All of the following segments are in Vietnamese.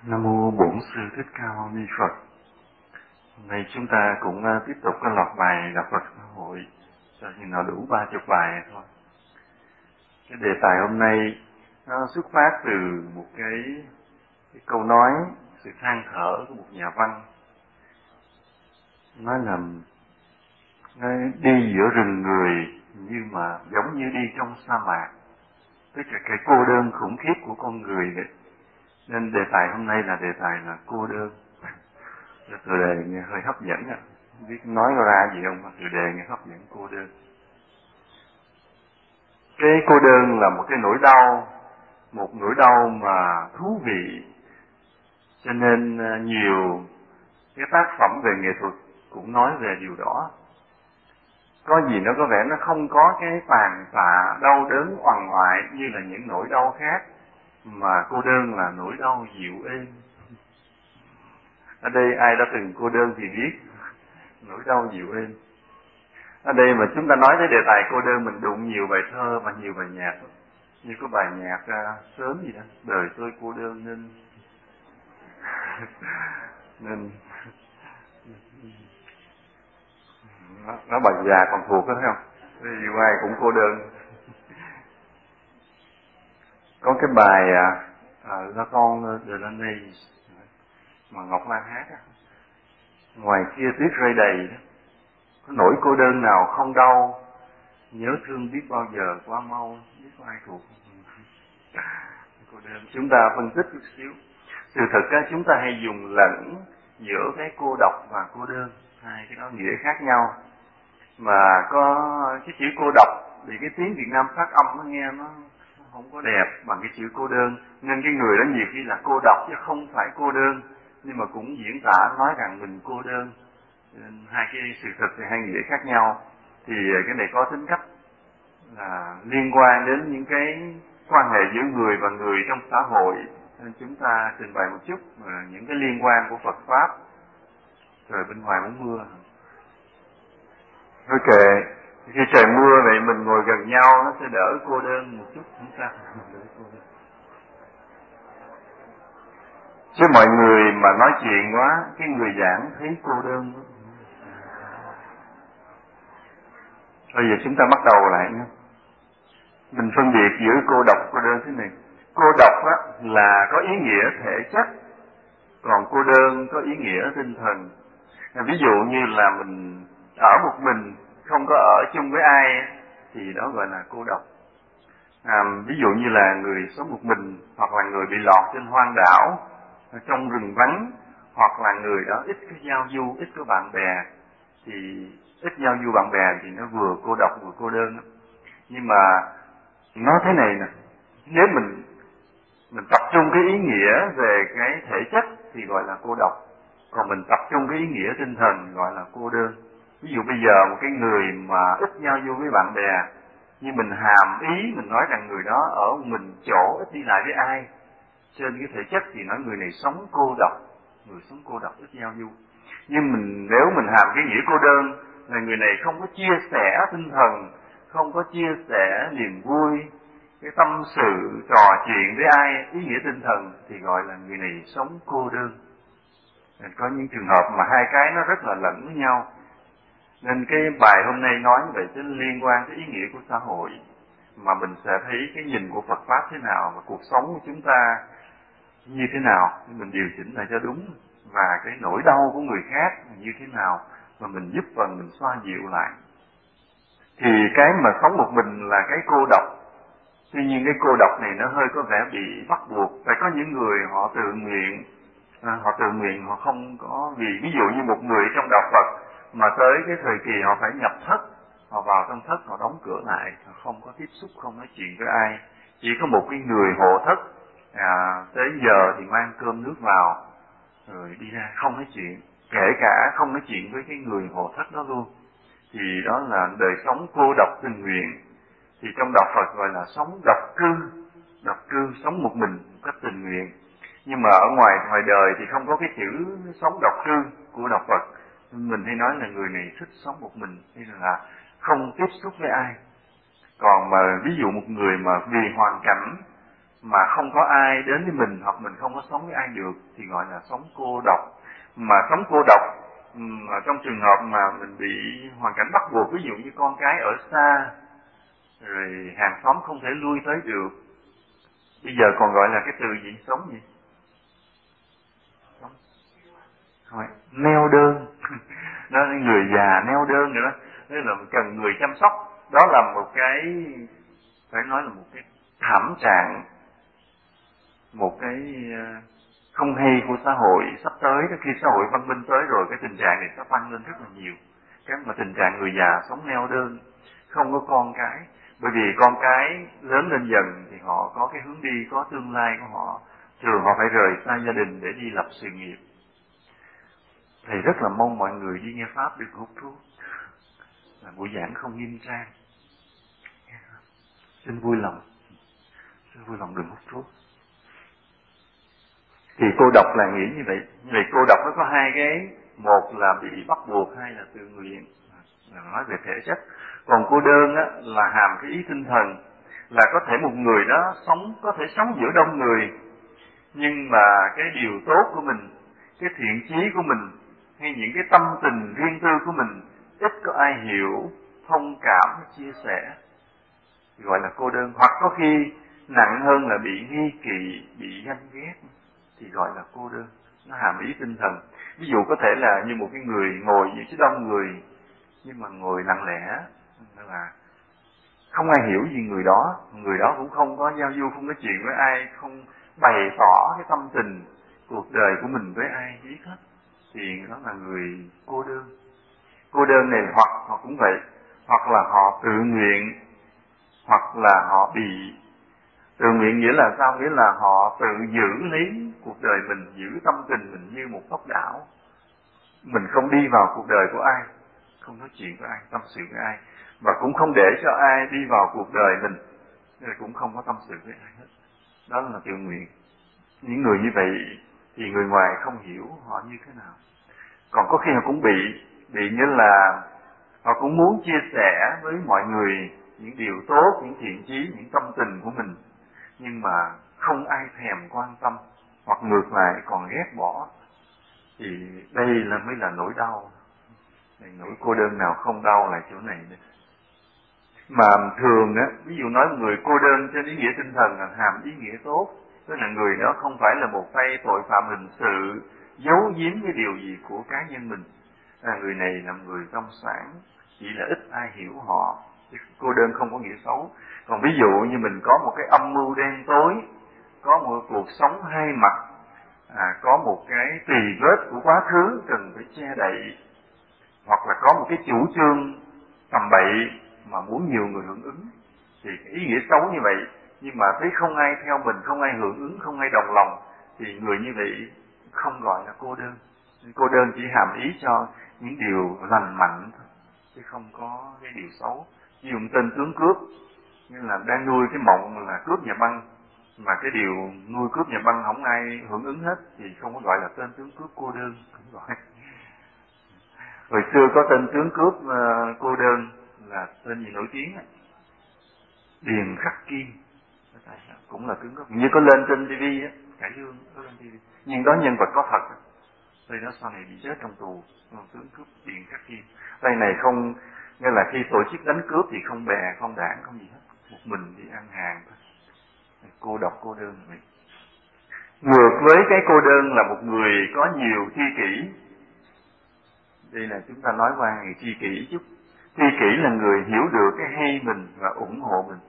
Nam mô Bổn Sư Thích Ca Mâu Ni Phật. Hôm nay chúng ta cũng tiếp tục cái loạt bài Đạo Phật Xã Hội, cho chừng nào đủ 30 bài thôi. Cái đề tài hôm nay nó xuất phát từ một cái câu nói, sự than thở của một nhà văn. Nói là đi giữa rừng người như mà giống như đi trong sa mạc, tức là cái cô đơn khủng khiếp của con người vậy. Nên đề tài hôm nay là đề tài là cô đơn. Tựa đề nghe hơi hấp dẫn ạ. Không biết nói ra gì không, mà tựa đề nghe hấp dẫn, cô đơn. Cái cô đơn là một cái nỗi đau, một nỗi đau mà thú vị. Cho nên nhiều cái tác phẩm về nghệ thuật cũng nói về điều đó. Có gì nó có vẻ nó không có cái tàn tạ đau đớn oằn oại như là những nỗi đau khác, mà cô đơn là nỗi đau dịu êm. Ở đây ai đã từng cô đơn thì biết nỗi đau dịu êm. Ở đây mà chúng ta nói tới đề tài cô đơn, mình đụng nhiều bài thơ và nhiều bài nhạc, như có bài nhạc sớm gì đó, đời tôi cô đơn nên nó bài già còn thuộc đó, thấy không? Vì ai cũng cô đơn. Có cái bài La Con de la Neige mà Ngọc Lan hát á, ngoài kia tuyết rơi đầy đó, có nỗi cô đơn nào không đau, nhớ thương biết bao giờ qua mau, biết có ai thuộc. Cô đơn chúng ta phân tích chút xíu. Sự thật á, chúng ta hay dùng lẫn giữa cái cô độc và cô đơn, hai cái đó nghĩa khác nhau. Mà có cái chữ cô độc thì cái tiếng Việt Nam phát âm nó nghe nó không có đẹp bằng cái chữ cô đơn, nên cái người đó nhiều khi là cô độc chứ không phải cô đơn, nhưng mà cũng diễn tả nói rằng mình cô đơn. Nên hai cái sự thật thì hai nghĩa khác nhau. Thì cái này có tính cách là liên quan đến những cái quan hệ giữa người và người trong xã hội, nên chúng ta trình bày một chút những cái liên quan của Phật pháp. Trời bên ngoài muốn mưa, thôi kệ, khi trời mưa vậy mình ngồi gần nhau nó sẽ đỡ cô đơn một chút, không sao. Chứ mọi người mà nói chuyện quá, cái người giảng thấy cô đơn. Bây giờ chúng ta bắt đầu lại nhé. Mình phân biệt giữa cô độc và cô đơn thế này. Cô độc á, là có ý nghĩa thể chất, còn cô đơn có ý nghĩa tinh thần. Ví dụ như là mình ở một mình, không có ở chung với ai, thì đó gọi là cô độc. Ví dụ như là người sống một mình, hoặc là người bị lọt trên hoang đảo, trong rừng vắng, hoặc là người đó ít có giao du, ít có bạn bè, thì ít giao du bạn bè thì nó vừa cô độc vừa cô đơn. Nhưng mà nói thế này nè, nếu mình tập trung cái ý nghĩa về cái thể chất thì gọi là cô độc, còn mình tập trung cái ý nghĩa tinh thần gọi là cô đơn. Ví dụ bây giờ một cái người mà ít giao du với bạn bè, nhưng mình hàm ý mình nói rằng người đó ở mình chỗ, ít đi lại với ai, trên cái thể chất thì nói người này sống cô độc, người sống cô độc ít giao du. Nhưng nếu mình hàm cái nghĩa cô đơn là người này không có chia sẻ tinh thần, không có chia sẻ niềm vui, cái tâm sự trò chuyện với ai, ý nghĩa tinh thần, thì gọi là người này sống cô đơn. Có những trường hợp mà hai cái nó rất là lẫn với nhau. Nên cái bài hôm nay nói về cái liên quan tới ý nghĩa của xã hội, mà mình sẽ thấy cái nhìn của Phật pháp thế nào và cuộc sống của chúng ta như thế nào, mình điều chỉnh lại cho đúng, và cái nỗi đau của người khác như thế nào mà mình giúp và mình xoa dịu lại. Thì cái mà sống một mình là cái cô độc. Tuy nhiên cái cô độc này nó hơi có vẻ bị bắt buộc. Phải có những người họ tự nguyện, họ không có, vì ví dụ như một người trong đạo Phật mà tới cái thời kỳ họ phải nhập thất, họ vào trong thất, họ đóng cửa lại, họ không có tiếp xúc, không nói chuyện với ai, chỉ có một cái người hộ thất, tới giờ thì mang cơm nước vào rồi đi ra, không nói chuyện, kể cả không nói chuyện với cái người hộ thất đó luôn, thì đó là đời sống cô độc tình nguyện. Thì trong đạo Phật gọi là sống độc cư, sống một mình một cách tình nguyện. Nhưng mà ở ngoài đời thì không có cái chữ sống độc cư của đạo Phật. Mình hay nói là người này thích sống một mình, hay là không tiếp xúc với ai. Còn mà ví dụ một người mà vì hoàn cảnh mà không có ai đến với mình, hoặc mình không có sống với ai được, thì gọi là sống cô độc. Mà sống cô độc trong trường hợp mà mình bị hoàn cảnh bắt buộc, ví dụ như con cái ở xa, rồi hàng xóm không thể lui tới được, bây giờ còn gọi là cái từ gì, sống gì, sống neo đơn. Đó là người già neo đơn nữa, đó là cần người chăm sóc. Đó là một cái, phải nói là một cái thảm trạng, một cái không hay của xã hội sắp tới. Khi xã hội văn minh tới rồi, cái tình trạng này sẽ tăng lên rất là nhiều. Cái mà tình trạng người già sống neo đơn, không có con cái. Bởi vì con cái lớn lên dần thì họ có cái hướng đi, có tương lai của họ. Thường họ phải rời xa gia đình để đi lập sự nghiệp. Thầy rất là mong mọi người đi nghe Pháp được hút thuốc. Là buổi giảng không nghiêm trang. Xin vui lòng đừng hút thuốc. Thì cô độc là nghĩ như vậy. Như vậy cô độc nó có hai cái, một là bị bắt buộc, hai là tự nguyện, là nói về thể chất. Còn cô đơn á, là hàm cái ý tinh thần, là có thể một người đó có thể sống giữa đông người, nhưng mà cái điều tốt của mình, cái thiện chí của mình, hay những cái tâm tình riêng tư của mình ít có ai hiểu, thông cảm, chia sẻ, gọi là cô đơn. Hoặc có khi nặng hơn là bị nghi kỵ, bị ganh ghét, thì gọi là cô đơn. Nó hàm ý tinh thần. Ví dụ có thể là như một cái người ngồi giữa đông người, nhưng mà ngồi lặng lẽ, là không ai hiểu gì người đó cũng không có giao du, không nói chuyện với ai, không bày tỏ cái tâm tình cuộc đời của mình với ai biết hết, thì đó là người cô đơn. Cô đơn này hoặc họ cũng vậy, hoặc là họ tự nguyện, hoặc là họ bị tự nguyện. Nghĩa là sao? Nghĩa là họ tự giữ lấy cuộc đời mình, giữ tâm tình mình như một ốc đảo. Mình không đi vào cuộc đời của ai, không nói chuyện với ai, tâm sự với ai, và cũng không để cho ai đi vào cuộc đời mình, nên cũng không có tâm sự với ai hết. Đó là tự nguyện. Những người như vậy thì người ngoài không hiểu họ như thế nào. Còn có khi họ cũng bị như là họ cũng muốn chia sẻ với mọi người những điều tốt, những thiện chí, những tâm tình của mình, nhưng mà không ai thèm quan tâm, hoặc ngược lại còn ghét bỏ. Thì đây mới là nỗi đau. Nỗi cô đơn nào không đau là chỗ này đấy. Mà thường á, ví dụ nói người cô đơn trên ý nghĩa tinh thần là hàm ý nghĩa tốt, tức là người đó không phải là một tay tội phạm hình sự giấu giếm cái điều gì của cá nhân mình. Người này là người trong sáng, chỉ là ít ai hiểu họ. Cô đơn không có nghĩa xấu. Còn ví dụ như mình có một cái âm mưu đen tối, có một cuộc sống hai mặt, có một cái tì vết của quá khứ cần phải che đậy, hoặc là có một cái chủ trương tầm bậy mà muốn nhiều người hưởng ứng, thì cái ý nghĩa xấu như vậy, nhưng mà thấy không ai theo mình, không ai hưởng ứng, không ai đồng lòng, thì người như vậy không gọi là cô đơn. Cô đơn chỉ hàm ý cho những điều lành mạnh thôi, chứ không có cái điều xấu. Ví dụ tên tướng cướp, như là đang nuôi cái mộng là cướp nhà băng, mà cái điều nuôi cướp nhà băng không ai hưởng ứng hết, thì không có gọi là tên tướng cướp cô đơn, không gọi. Hồi xưa có tên tướng cướp cô đơn là tên gì nổi tiếng ấy? Điền Khắc Kim, cũng là tướng cướp, như có lên trên TV á, Cải Lương có lên TV, nhưng đó nhân vật có thật. Đây đó sau này bị chết trong tù, tướng cướp Điền Khắc Kim. Đây này không, nghĩa là khi tổ chức đánh cướp thì không bè, không đảng, không gì hết, một mình đi ăn hàng thôi. Cô độc, cô đơn vậy. Ngược với cái cô đơn là một người có nhiều tri kỷ. Đây là chúng ta nói qua người tri kỷ chút. Tri kỷ là người hiểu được cái hay mình và ủng hộ mình.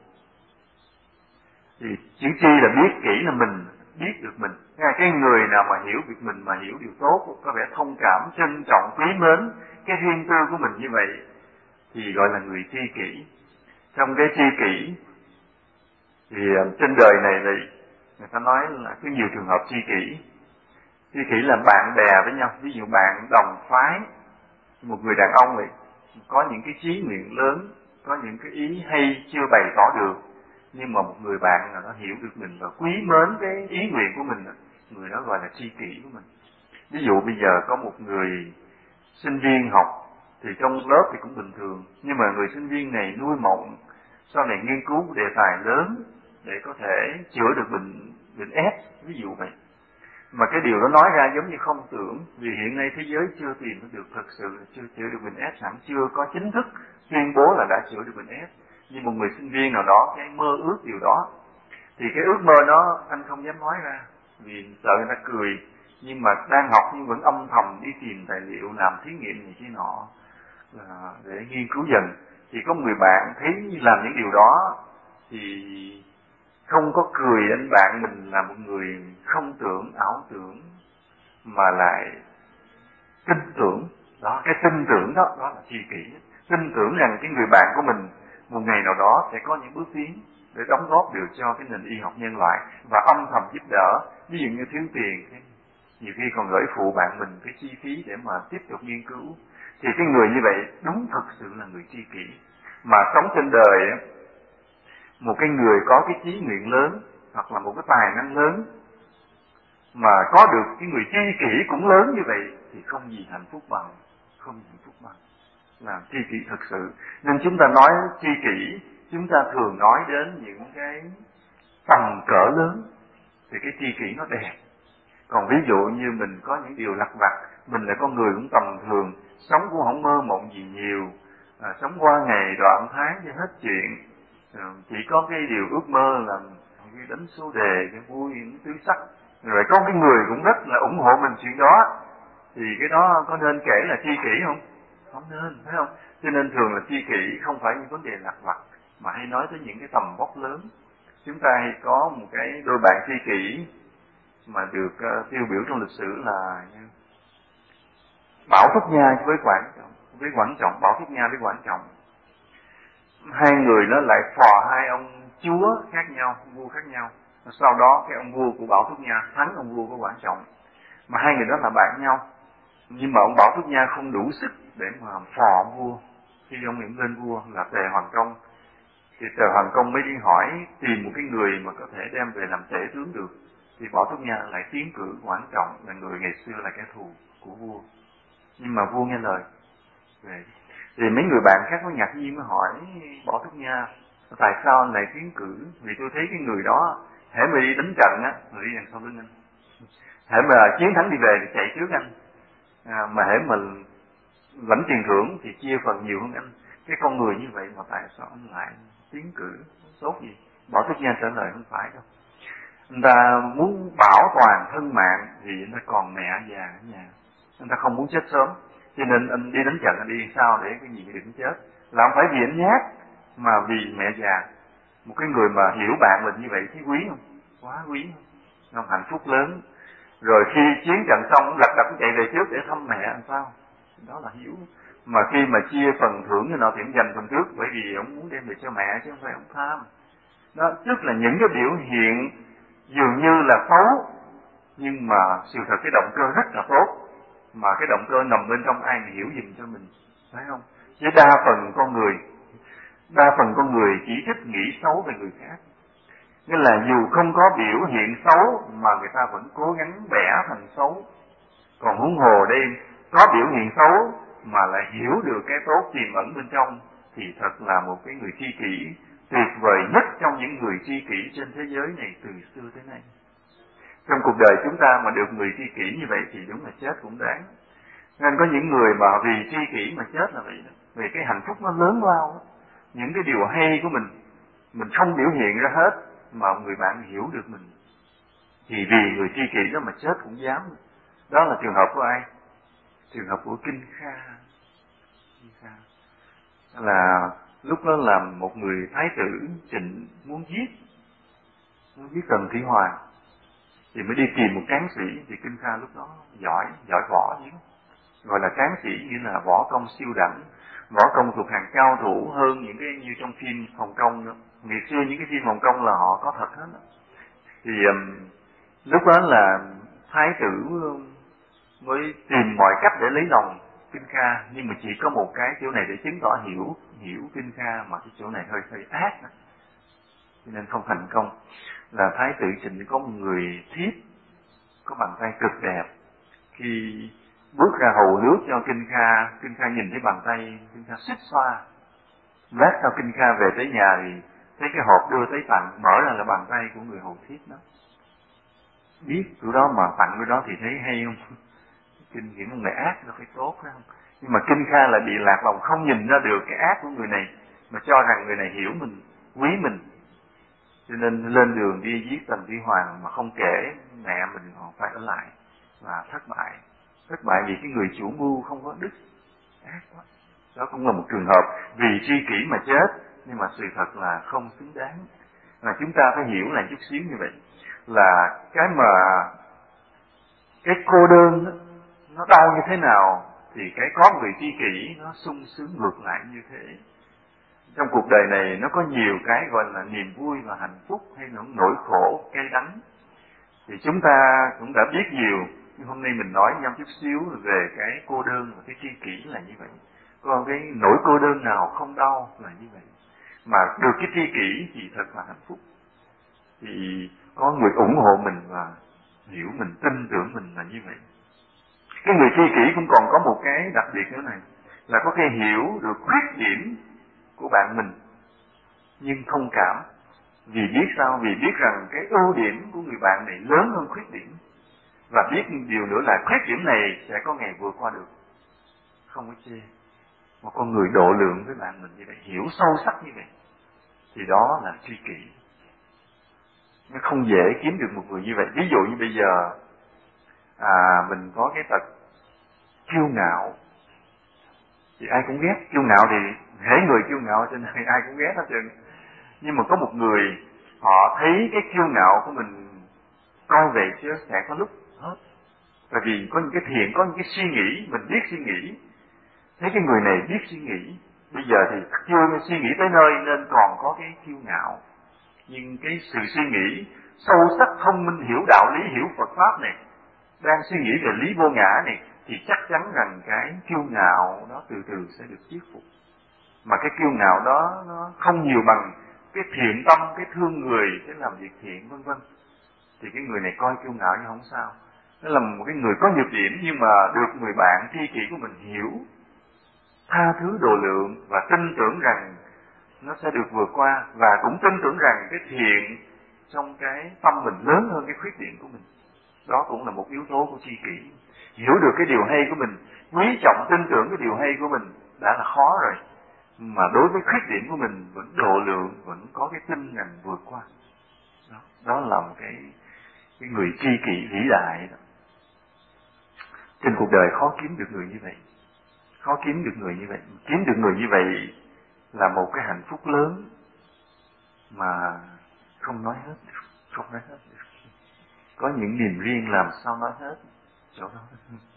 Thì chữ tri là biết, kỷ là mình, biết được mình. Cái người nào mà hiểu việc mình, mà hiểu điều tốt, có vẻ thông cảm, trân trọng, quý mến cái riêng tư của mình như vậy, thì gọi là người tri kỷ. Trong cái tri kỷ thì trên đời này thì người ta nói là có nhiều trường hợp tri kỷ. Tri kỷ là bạn bè với nhau. Ví dụ bạn đồng phái, một người đàn ông vậy, có những cái chí nguyện lớn, có những cái ý hay chưa bày tỏ được, nhưng mà một người bạn nào đó hiểu được mình và quý mến cái ý nguyện của mình, người đó gọi là tri kỷ của mình. Ví dụ bây giờ có một người sinh viên học, thì trong lớp thì cũng bình thường, nhưng mà người sinh viên này nuôi mộng sau này nghiên cứu đề tài lớn, để có thể chữa được bệnh ép, ví dụ vậy. Mà cái điều đó nói ra giống như không tưởng, vì hiện nay thế giới chưa tìm được thật sự, chưa chữa được bệnh ép hẳn, chưa có chính thức tuyên bố là đã chữa được bệnh ép. Như một người sinh viên nào đó cái mơ ước điều đó, thì cái ước mơ đó anh không dám nói ra vì sợ người ta cười, nhưng mà đang học nhưng vẫn âm thầm đi tìm tài liệu, làm thí nghiệm gì kia nọ là để nghiên cứu dần. Thì có người bạn thấy làm những điều đó thì không có cười anh bạn mình là một người không tưởng, ảo tưởng, mà lại tin tưởng. Đó, cái tin tưởng đó, đó là tri kỷ. Tin tưởng rằng cái người bạn của mình một ngày nào đó sẽ có những bước tiến để đóng góp được cho cái nền y học nhân loại, và âm thầm giúp đỡ. Ví dụ như thiếu tiền, nhiều khi còn gửi phụ bạn mình cái chi phí để mà tiếp tục nghiên cứu. Thì cái người như vậy đúng thực sự là người tri kỷ. Mà sống trên đời, một cái người có cái chí nguyện lớn hoặc là một cái tài năng lớn mà có được cái người tri kỷ cũng lớn như vậy thì không gì hạnh phúc bằng, không gì hạnh phúc bằng là tri kỷ thực sự. Nên chúng ta nói tri kỷ, chúng ta thường nói đến những cái tầm cỡ lớn thì cái tri kỷ nó đẹp. Còn ví dụ như mình có những điều lặt vặt, mình là con người cũng tầm thường, sống cũng không mơ mộng gì nhiều, sống qua ngày đoạn tháng cho hết chuyện, chỉ có cái điều ước mơ là cái đánh số đề, cái vui, những tứ sắc, rồi có cái người cũng rất là ủng hộ mình chuyện đó, thì cái đó có nên kể là tri kỷ không? Không nên, phải không? Cho nên thường là tri kỷ không phải những vấn đề lặt vặt, mà hay nói tới những cái tầm vóc lớn. Chúng ta hay có một cái đôi bạn tri kỷ mà được tiêu biểu trong lịch sử là Bảo Thúc Nha với Quảng Trọng, Bảo Thúc Nha với Quảng Trọng. Hai người đó lại phò hai ông chúa khác nhau, vua khác nhau. Sau đó cái ông vua của Bảo Thúc Nha thắng ông vua của Quảng Trọng. Mà hai người đó là bạn nhau. Nhưng mà ông Bảo Thúc Nha không đủ sức để mà phò ông vua. Khi ông nghiệm lên vua là Tề Hoàng Công, thì Tề Hoàng Công mới đi hỏi tìm một cái người mà có thể đem về làm tể tướng được. Thì Bảo Thúc Nha lại tiến cử Quảng Trọng, là người ngày xưa là kẻ thù của vua. Nhưng mà vua nghe lời về. Thì mấy người bạn khác mới ngạc nhiên mới hỏi Bảo Thúc Nha tại sao anh lại tiến cử? Vì tôi thấy cái người đó hễ mà đi đánh trận á, người đi đằng sau lưng anh, hễ mà chiến thắng đi về thì chạy trước anh, mà hễ mà lãnh tiền thưởng thì chia phần nhiều hơn anh. Cái con người như vậy mà tại sao anh lại tiến cử? Tốt gì? Bảo Thúc Nha trả lời không phải đâu. Anh ta muốn bảo toàn thân mạng vì anh ta còn mẹ già ở nhà, anh ta không muốn chết sớm, cho nên anh đi đánh trận, anh đi sao để cái gì đừng chết. Là không phải vì anh nhát, mà vì mẹ già. Một cái người mà hiểu bạn mình như vậy thấy quý không? Quá quý không? Hạnh phúc lớn. Rồi khi chiến trận xong lật đật chạy về trước để thăm mẹ làm sao? Đó là hiểu. Mà khi mà chia phần thưởng như nào thì ông dành phần trước, bởi vì ông muốn đem về cho mẹ chứ không phải ông tham. Đó, tức là những cái biểu hiện dường như là xấu, nhưng mà sự thật cái động cơ rất là tốt, mà cái động cơ nằm bên trong ai hiểu giùm cho mình, phải không? Chứ đa phần con người chỉ thích nghĩ xấu về người khác. Nên là dù không có biểu hiện xấu mà người ta vẫn cố gắng vẽ thành xấu. Còn huống hồ đây có biểu hiện xấu mà lại hiểu được cái tốt tiềm ẩn bên trong thì thật là một cái người tri kỷ tuyệt vời nhất trong những người tri kỷ trên thế giới này từ xưa tới nay. Trong cuộc đời chúng ta mà được người tri kỷ như vậy thì đúng là chết cũng đáng. Nên có những người mà vì tri kỷ mà chết là vậy đó. Vì cái hạnh phúc nó lớn lao đó. Những cái điều hay của mình không biểu hiện ra hết, mà người bạn hiểu được mình, thì vì người tri kỷ đó mà chết cũng dám. Đó là trường hợp của ai? Trường hợp của Kinh Kha. Là lúc đó là một người thái tử Trịnh muốn giết Tần Thủy Hoàng, thì mới đi tìm một tráng sĩ. Thì Kinh Kha lúc đó giỏi võ chứ, gọi là tráng sĩ, nghĩa là võ công siêu đẳng, võ công thuộc hàng cao thủ hơn những cái như trong phim Hồng Kông nữa. Ngày xưa những cái phim Hồng Kông là họ có thật hết đó. Thì lúc đó là thái tử mới tìm mọi cách để lấy lòng Kinh Kha, nhưng mà chỉ có một cái chỗ này để chứng tỏ hiểu Kinh Kha, mà cái chỗ này hơi ác đó, cho nên không thành công. Là thái tử Trịnh có một người thiếp có bàn tay cực đẹp, khi bước ra hầu nước cho Kinh Kha nhìn thấy bàn tay Kinh Kha xích xoa. Lát sau Kinh Kha về tới nhà thì thấy cái hộp đưa tới tặng, mở ra là bàn tay của người hầu thiếp đó. Biết tụi đó mà tặng cái đó thì thấy hay không? Kinh nghiệm người ác nó phải tốt phải không? Nhưng mà Kinh Kha lại bị lạc lòng, không nhìn ra được cái ác của người này, mà cho rằng người này hiểu mình, quý mình, cho nên lên đường đi giết Tần Thủy Hoàng mà không kể mẹ mình còn phải ở lại, và thất bại vì cái người chủ mưu không có đức, ác quá. Đó cũng là một trường hợp vì tri kỷ mà chết, nhưng mà sự thật là không xứng đáng. Mà chúng ta phải hiểu lại chút xíu như vậy, là cái cô đơn đó, nó đau như thế nào thì cái có người tri kỷ nó sung sướng ngược lại như thế. Trong cuộc đời này nó có nhiều cái gọi là niềm vui và hạnh phúc, hay là nỗi khổ, cay đắng. Thì chúng ta cũng đã biết nhiều, nhưng hôm nay mình nói nhau chút xíu về cái cô đơn và cái tri kỷ là như vậy. Còn cái nỗi cô đơn nào không đau là như vậy. Mà được cái tri kỷ thì thật là hạnh phúc. Thì có người ủng hộ mình và hiểu mình, tin tưởng mình là như vậy. Cái người tri kỷ cũng còn có một cái đặc biệt nữa này, là có thể hiểu được khuyết điểm của bạn mình, nhưng thông cảm. Vì biết sao? Vì biết rằng cái ưu điểm của người bạn này lớn hơn khuyết điểm. Và biết điều nữa là khuyết điểm này sẽ có ngày vượt qua được. Không có chê. Một con người độ lượng với bạn mình như vậy, hiểu sâu sắc như vậy, thì đó là tri kỷ. Nó không dễ kiếm được một người như vậy. Ví dụ như bây giờ mình có cái tật kiêu ngạo, thì ai cũng ghét. Kiêu ngạo thì hễ người kiêu ngạo trên này ai cũng ghét hết trơn. Nhưng mà có một người họ thấy cái kiêu ngạo của mình coi về chứ sẽ có lúc hết. Tại vì có những cái thiện, có những cái suy nghĩ, mình biết suy nghĩ, thấy cái người này biết suy nghĩ, bây giờ thì chưa suy nghĩ tới nơi nên còn có cái kiêu ngạo. Nhưng cái sự suy nghĩ sâu sắc, thông minh, hiểu đạo lý, hiểu Phật Pháp này, đang suy nghĩ về lý vô ngã này, thì chắc chắn rằng cái kiêu ngạo đó từ từ sẽ được thuyết phục. Mà cái kiêu ngạo đó nó không nhiều bằng cái thiện tâm, cái thương người, cái làm việc thiện vân vân. Thì cái người này coi kiêu ngạo nhưng không sao. Nó là một cái người có nhược điểm, nhưng mà được người bạn tri kỷ của mình hiểu, tha thứ độ lượng và tin tưởng rằng nó sẽ được vượt qua, và cũng tin tưởng rằng cái thiện trong cái tâm mình lớn hơn cái khuyết điểm của mình. Đó cũng là một yếu tố của tri kỷ. Hiểu được cái điều hay của mình, quý trọng tin tưởng cái điều hay của mình đã là khó rồi, mà đối với khuyết điểm của mình vẫn độ lượng, vẫn có cái tin rằng vượt qua. Đó là một cái người tri kỷ vĩ đại đó. Trên cuộc đời khó kiếm được người như vậy, khó kiếm được người như vậy. Kiếm được người như vậy là một cái hạnh phúc lớn mà không nói hết được, không nói hết được. Có những niềm riêng làm sao nói hết chỗ đó.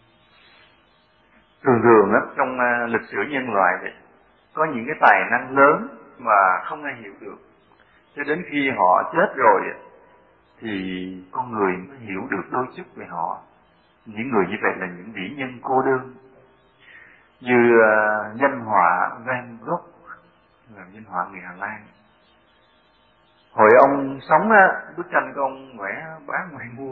Thường đó, trong lịch sử nhân loại vậy, có những cái tài năng lớn mà không ai hiểu được, cho đến khi họ chết rồi thì con người mới hiểu được đôi chút về họ. Những người như vậy là những vĩ nhân cô đơn, như danh họa Van Gogh, là danh họa người Hà Lan. Hồi ông sống bức tranh của ông vẽ bán ngoài mua.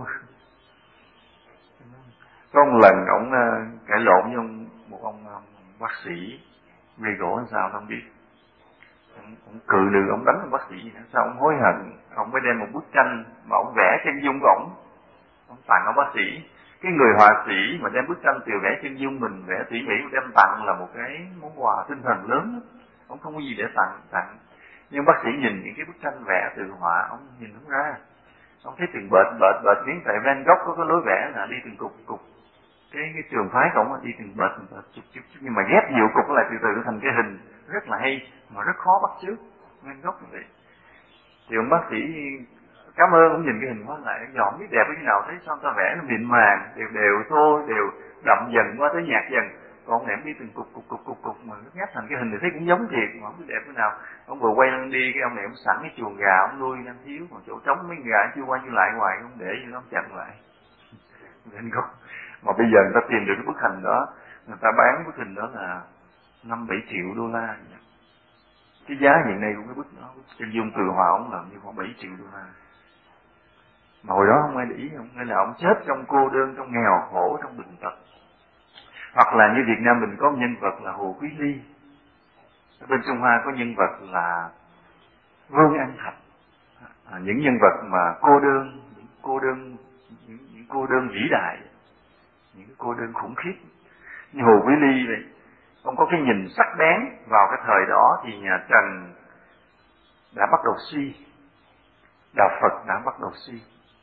Có một lần ông cãi lộn với một ông bác sĩ gây gỗ sao không biết. Ông cự lừ, ông đánh ông bác sĩ, sao ông hối hận, ông mới đem một bức tranh mà ông vẽ chân dung của ông tặng ông bác sĩ. Cái người họa sĩ mà đem bức tranh từ vẽ chân dung mình, vẽ tỉ mỉ đem tặng là một cái món quà tinh thần lớn. Ông không có gì để tặng. Nhưng bác sĩ nhìn những cái bức tranh vẽ từ họa, ông nhìn không ra. Ông thấy từng bệt miếng, tại Van Gogh có cái lối vẽ là đi từng cục. Cái trường phái của ông đi từng bệt chút, nhưng mà ghép nhiều cục lại từ từ thành cái hình rất là hay mà rất khó bắt chước. Van Gogh như vậy. Thì ông bác sĩ cảm ơn, ông nhìn cái hình quá lại, nhỏ biết đẹp như nào, thấy sao ta vẽ nó mịn màng, đều tô, đều đậm dần qua tới nhạt dần. Còn ông ném đi từng cục mà nó ghép thành cái hình thì thấy cũng giống thiệt, mà không biết đẹp thế nào. Ông vừa quay lưng đi, cái ông này ông sẵn cái chuồng gà ông nuôi đang thiếu, còn chỗ trống mấy gà chưa qua chưa lại hoài, ông để cho nó chặn lại. Nên có. Mà bây giờ người ta tìm được cái bức hình đó, người ta bán bức hình đó là 5-7 triệu đô la. Cái giá hiện nay của cái bức đó, chân dung từ họa ông làm như khoảng 7 triệu đô la. Mà hồi đó không ai để ý, không, nên là ông chết trong cô đơn, trong nghèo khổ, trong bệnh tật. Hoặc là như Việt Nam mình có một nhân vật là Hồ Quý Ly. Ở bên Trung Hoa có nhân vật là Vương An Thạch, những nhân vật mà những cô đơn vĩ đại, những cô đơn khủng khiếp. Như Hồ Quý Ly vậy, ông có cái nhìn sắc bén. Vào cái thời đó thì nhà Trần đã bắt đầu suy, đạo Phật đã bắt đầu suy.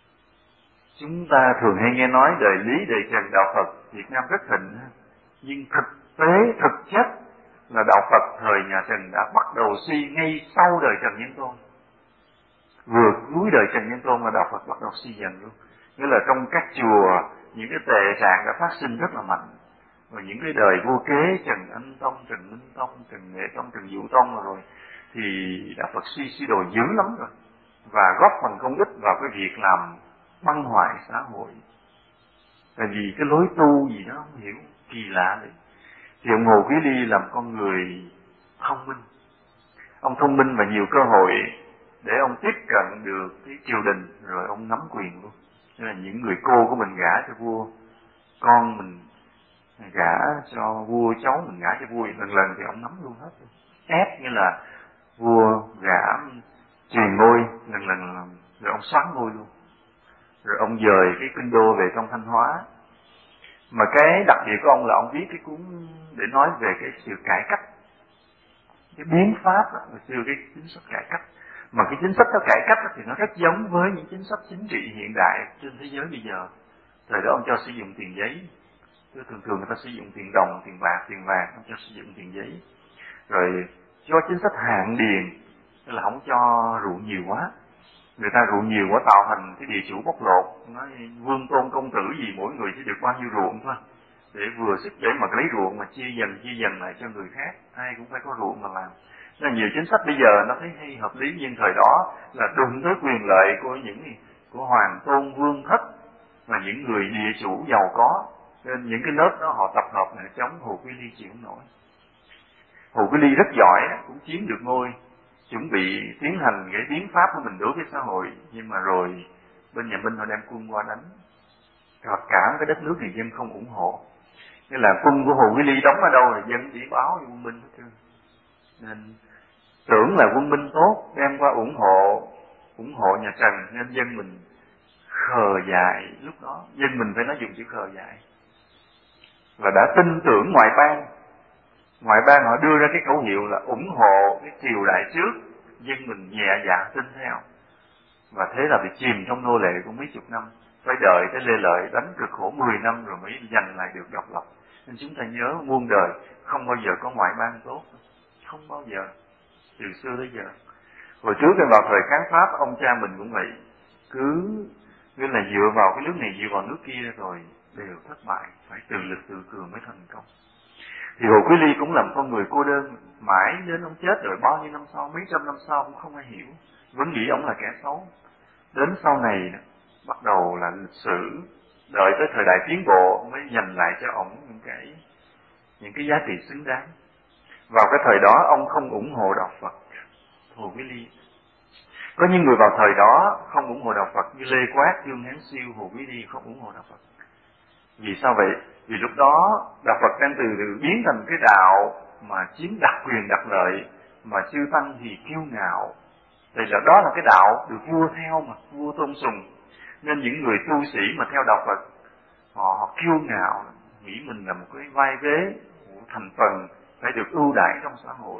Chúng ta thường hay nghe nói đời Lý, đời Trần, đạo Phật Việt Nam rất thịnh, nhưng thực tế, thực chất là đạo Phật thời nhà Trần đã bắt đầu suy ngay sau đời Trần Nhân Tôn. Vừa cuối đời Trần Nhân Tôn là đạo Phật bắt đầu suy dần luôn. Nghĩa là trong các chùa, những cái tệ trạng đã phát sinh rất là mạnh. Và những cái đời vua kế, Trần Anh Tông, Trần Minh Tông, Trần Nghệ Tông, Trần Dụ Tông rồi, thì đạo Phật suy đồi dữ lắm rồi. Và góp phần công ích vào cái việc làm băng hoại xã hội. Tại vì cái lối tu gì đó không hiểu, kỳ lạ đấy. Thì ông Hồ Quý Ly làm con người thông minh. Ông thông minh và nhiều cơ hội để ông tiếp cận được cái triều đình, rồi ông nắm quyền luôn. Nên là những người cô của mình gả cho vua, con mình gả cho vua, cháu mình gả cho vua, lần lần thì ông nắm luôn hết. Ép như là vua gả truyền ngôi, lần lần rồi ông xoán ngôi luôn. Rồi ông dời cái kinh đô về trong Thanh Hóa. Mà cái đặc biệt của ông là ông viết cái cuốn để nói về cái sự cải cách, cái biến pháp đó, hồi xưa cái chính sách cải cách. Mà cái chính sách đó cải cách đó, thì nó rất giống với những chính sách chính trị hiện đại trên thế giới bây giờ. Thời đó ông cho sử dụng tiền giấy, thường thường người ta sử dụng tiền đồng, tiền bạc, tiền vàng, ông cho sử dụng tiền giấy. Rồi cho chính sách hạn điền, tức là không cho ruộng nhiều quá. Người ta ruộng nhiều quá tạo thành cái địa chủ bóc lột, nói vương tôn công tử gì mỗi người chỉ được bao nhiêu ruộng thôi, để vừa sức để mà lấy ruộng mà chia dần lại cho người khác, ai cũng phải có ruộng mà làm. Nên nhiều chính sách bây giờ nó thấy hay hợp lý, nhưng thời đó là đụng tới quyền lợi của hoàng tôn vương thất và những người địa chủ giàu có, nên những cái lớp đó họ tập hợp để chống Hồ Quý Ly chịu không nổi. Hồ Quý Ly rất giỏi, cũng chiếm được ngôi, chuẩn bị tiến hành cái biến pháp của mình đối với xã hội, nhưng mà rồi bên nhà Minh họ đem quân qua đánh, rồi cả cái đất nước thì dân không ủng hộ. Nên là quân của Hồ Quý Ly đóng ở đâu là dân chỉ báo cho quân Minh hết trơn. Nên tưởng là quân Minh tốt đem qua ủng hộ nhà Trần, nên dân mình khờ dại. Lúc đó dân mình phải nói dùng chữ khờ dại, và đã tin tưởng ngoại bang họ đưa ra cái khẩu hiệu là ủng hộ cái triều đại trước, dân mình nhẹ dạ tin theo, và thế là bị chìm trong nô lệ của mấy chục năm, phải đợi tới Lê Lợi đánh cực khổ 10 năm rồi mới giành lại được độc lập. Nên chúng ta nhớ muôn đời không bao giờ có ngoại bang tốt, không bao giờ, từ xưa tới giờ. Hồi trước vào thời kháng Pháp, ông cha mình cũng vậy, cứ là dựa vào cái nước này dựa vào nước kia rồi đều thất bại, phải tự lực tự cường mới thành công. Thì Hồ Quý Ly cũng làm con người cô đơn, mãi đến ông chết rồi bao nhiêu năm sau, mấy trăm năm sau cũng không ai hiểu, vẫn nghĩ ông là kẻ xấu. Đến sau này bắt đầu là lịch sử, đợi tới thời đại tiến bộ mới dành lại cho ông những cái giá trị xứng đáng. Vào cái thời đó ông không ủng hộ đạo Phật, Hồ Quý Ly. Có những người vào thời đó không ủng hộ đạo Phật như Lê Quát, Dương Hán Siêu, Hồ Quý Ly không ủng hộ đạo Phật. Vì sao vậy? Vì lúc đó đạo Phật đang từ từ biến thành cái đạo mà chiếm đặc quyền đặc lợi, mà chư tăng thì kiêu ngạo. Thì đó là cái đạo được vua theo mà, vua tôn sùng. Nên những người tu sĩ mà theo đạo Phật, họ kiêu ngạo, nghĩ mình là một cái vai vế, một thành phần phải được ưu đãi trong xã hội.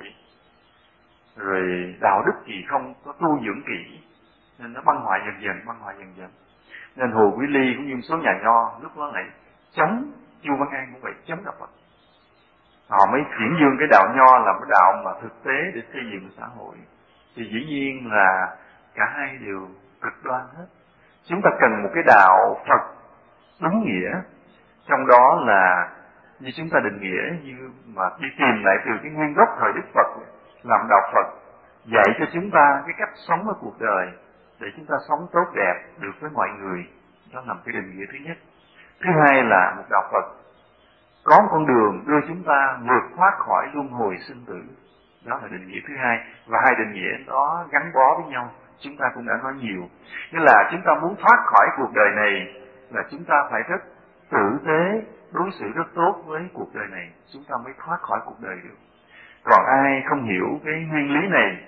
Rồi đạo đức thì không có tu dưỡng kỹ, nên nó băng hoại dần dần. Nên Hồ Quý Ly cũng như số nhà nho lúc đó lại chống, Chu Văn An cũng vậy, chống đạo Phật. Họ mới chuyển dương cái đạo nho làm cái đạo mà thực tế để xây dựng xã hội. Thì dĩ nhiên là cả hai đều cực đoan hết. Chúng ta cần một cái đạo Phật đúng nghĩa, trong đó là như chúng ta định nghĩa, như mà đi tìm lại từ cái nguyên gốc thời Đức Phật, làm đạo Phật dạy cho chúng ta cái cách sống ở cuộc đời để chúng ta sống tốt đẹp được với mọi người. Đó là một cái định nghĩa thứ nhất. Thứ hai là một đạo Phật có một con đường đưa chúng ta vượt thoát khỏi luân hồi sinh tử. Đó là định nghĩa thứ hai. Và hai định nghĩa đó gắn bó với nhau, chúng ta cũng đã nói nhiều. Nghĩa là chúng ta muốn thoát khỏi cuộc đời này là chúng ta phải rất tử tế, đối xử rất tốt với cuộc đời này, chúng ta mới thoát khỏi cuộc đời được. Còn ai không hiểu cái nguyên lý này,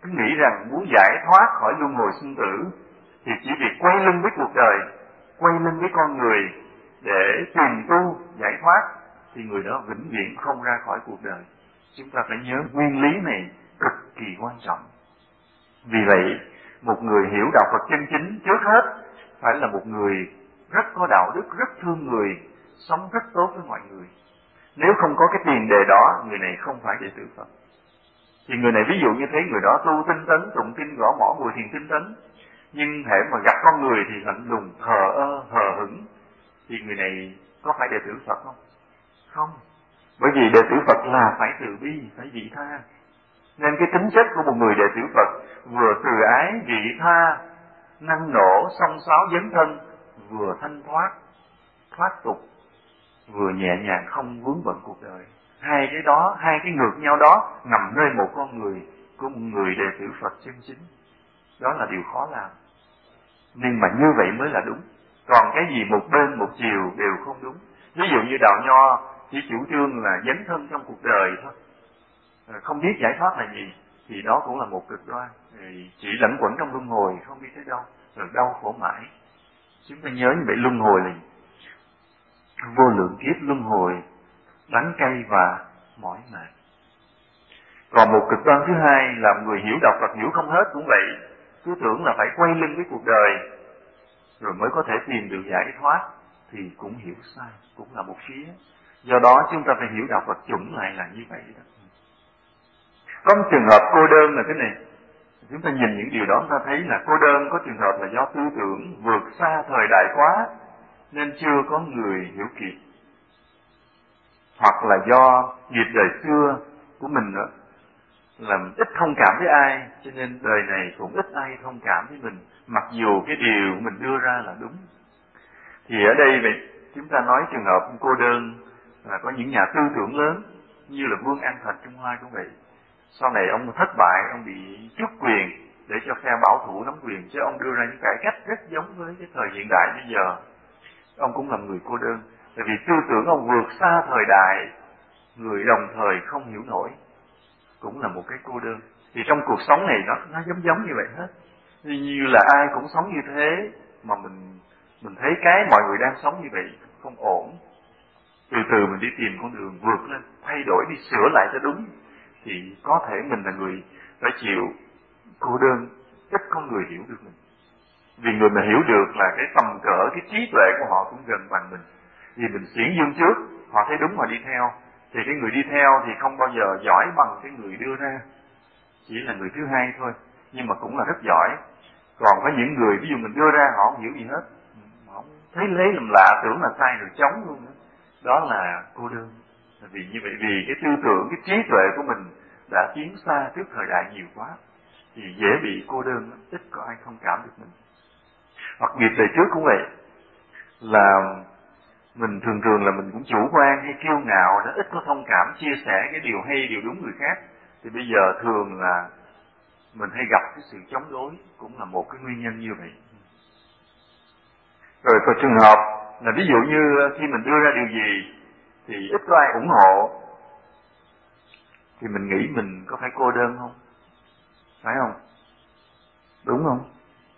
cứ nghĩ rằng muốn giải thoát khỏi luân hồi sinh tử thì chỉ việc quay lưng với cuộc đời, quay lưng với con người để tìm tu giải thoát, thì người đó vĩnh viễn không ra khỏi cuộc đời. Chúng ta phải nhớ nguyên lý này cực kỳ quan trọng. Vì vậy, một người hiểu đạo Phật chân chính trước hết phải là một người rất có đạo đức, rất thương người, sống rất tốt với mọi người. Nếu không có cái tiền đề đó, người này không phải đệ tử Phật. Thì người này ví dụ như thế, người đó tu tinh tấn, tụng kinh gõ mõ, ngồi thiền tinh tấn, nhưng hễ mà gặp con người thì lạnh lùng, thờ ơ, hờ hững, thì người này có phải đệ tử Phật không? Không. Bởi vì đệ tử Phật là phải từ bi, phải vị tha. Nên cái tính chất của một người đệ tử Phật vừa từ ái, vị tha, năng nổ, song sáo dấn thân, vừa thanh thoát, thoát tục, vừa nhẹ nhàng không vướng bận cuộc đời. Hai cái đó, hai cái ngược nhau đó nằm nơi một con người của một người đệ tử Phật chân chính. Đó là điều khó làm. Nhưng mà như vậy mới là đúng. Còn cái gì một bên một chiều đều không đúng. Ví dụ như đạo Nho chỉ chủ trương là dấn thân trong cuộc đời thôi, không biết giải thoát là gì, thì đó cũng là một cực đoan. Chỉ lẫn quẩn trong luân hồi, không biết tới đâu, rồi đau khổ mãi. Chúng ta nhớ như vậy, luân hồi là vô lượng kiếp luân hồi, đắng cay và mỏi mệt. Còn một cực đoan thứ hai là người hiểu đạo Phật hiểu không hết cũng vậy, cứ tưởng là phải quay lưng với cuộc đời rồi mới có thể tìm được giải thoát, thì cũng hiểu sai, cũng là một phía. Do đó chúng ta phải hiểu đạo Phật chuẩn lại là như vậy đó. Có một trường hợp cô đơn là thế này. Chúng ta nhìn những điều đó chúng ta thấy là cô đơn có trường hợp là do tư tưởng vượt xa thời đại quá nên chưa có người hiểu kịp, hoặc là do nghiệp đời xưa của mình nữa, làm ít thông cảm với ai, cho nên đời này cũng ít ai thông cảm với mình, mặc dù cái điều mình đưa ra là đúng. Thì ở đây vậy, chúng ta nói trường hợp cô đơn là có những nhà tư tưởng lớn như là Vương An Thạch Trung Hoa cũng vậy. Sau này ông thất bại, ông bị truất quyền để cho phe bảo thủ nắm quyền, chứ ông đưa ra những cải cách rất giống với cái thời hiện đại bây giờ. Ông cũng là người cô đơn, tại vì tư tưởng ông vượt xa thời đại, người đồng thời không hiểu nổi, cũng là một cái cô đơn. Thì trong cuộc sống này nó giống như vậy hết. Như là ai cũng sống như thế, mà mình thấy cái mọi người đang sống như vậy không ổn. Từ từ mình đi tìm con đường vượt lên, thay đổi, đi sửa lại cho đúng, thì có thể mình là người phải chịu cô đơn, ít có người hiểu được mình. Vì người mà hiểu được là cái tầm cỡ, cái trí tuệ của họ cũng gần bằng mình. Vì mình xiển dương trước, họ thấy đúng mà đi theo, thì cái người đi theo thì không bao giờ giỏi bằng cái người đưa ra, chỉ là người thứ hai thôi, nhưng mà cũng là rất giỏi. Còn có những người ví dụ mình đưa ra họ không hiểu gì hết, họ không thấy lấy làm lạ, tưởng là sai rồi chống luôn đó. Đó là cô đơn. Vì như vậy, vì cái tư tưởng, cái trí tuệ của mình đã tiến xa trước thời đại nhiều quá, thì dễ bị cô đơn, ít có ai thông cảm được mình. Hoặc nghiệp đời trước cũng vậy, là mình thường là mình cũng chủ quan hay kiêu ngạo, nó ít có thông cảm chia sẻ cái điều hay điều đúng người khác, thì bây giờ thường là mình hay gặp cái sự chống đối, cũng là một cái nguyên nhân như vậy. Rồi có trường hợp là ví dụ như khi mình đưa ra điều gì thì ít có ai ủng hộ, thì mình nghĩ mình có phải cô đơn không? Phải không? Đúng không?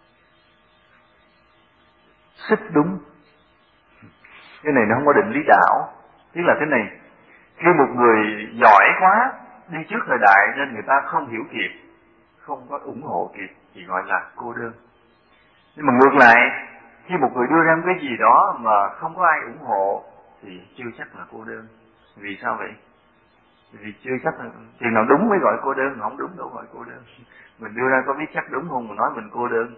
Xích đúng. Cái này nó không có định lý đạo. Tức là thế này, khi một người giỏi quá, đi trước thời đại nên người ta không hiểu kịp, không có ủng hộ kịp, thì gọi là cô đơn. Nhưng mà ngược lại, khi một người đưa ra một cái gì đó mà không có ai ủng hộ thì chưa chắc là cô đơn. Vì sao vậy? Vì chưa chắc là chừng nào đúng mới gọi cô đơn, mà không đúng đâu gọi cô đơn. Mình đưa ra có biết chắc đúng không mà nói mình cô đơn.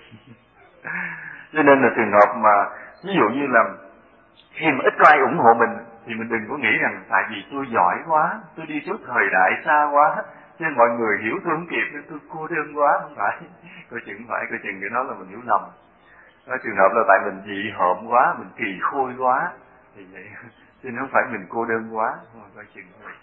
Cho nên là trường hợp mà ví dụ như là khi mà ít có ai ủng hộ mình thì mình đừng có nghĩ rằng tại vì tôi giỏi quá, tôi đi trước thời đại xa quá nên mọi người hiểu tôi không kịp nên tôi cô đơn quá. Không phải, coi chừng cái đó là mình hiểu lầm. Ở trường hợp là tại mình dị hợm quá, mình kỳ khôi quá thì vậy, chứ không phải mình cô đơn quá. Coi chừng vậy.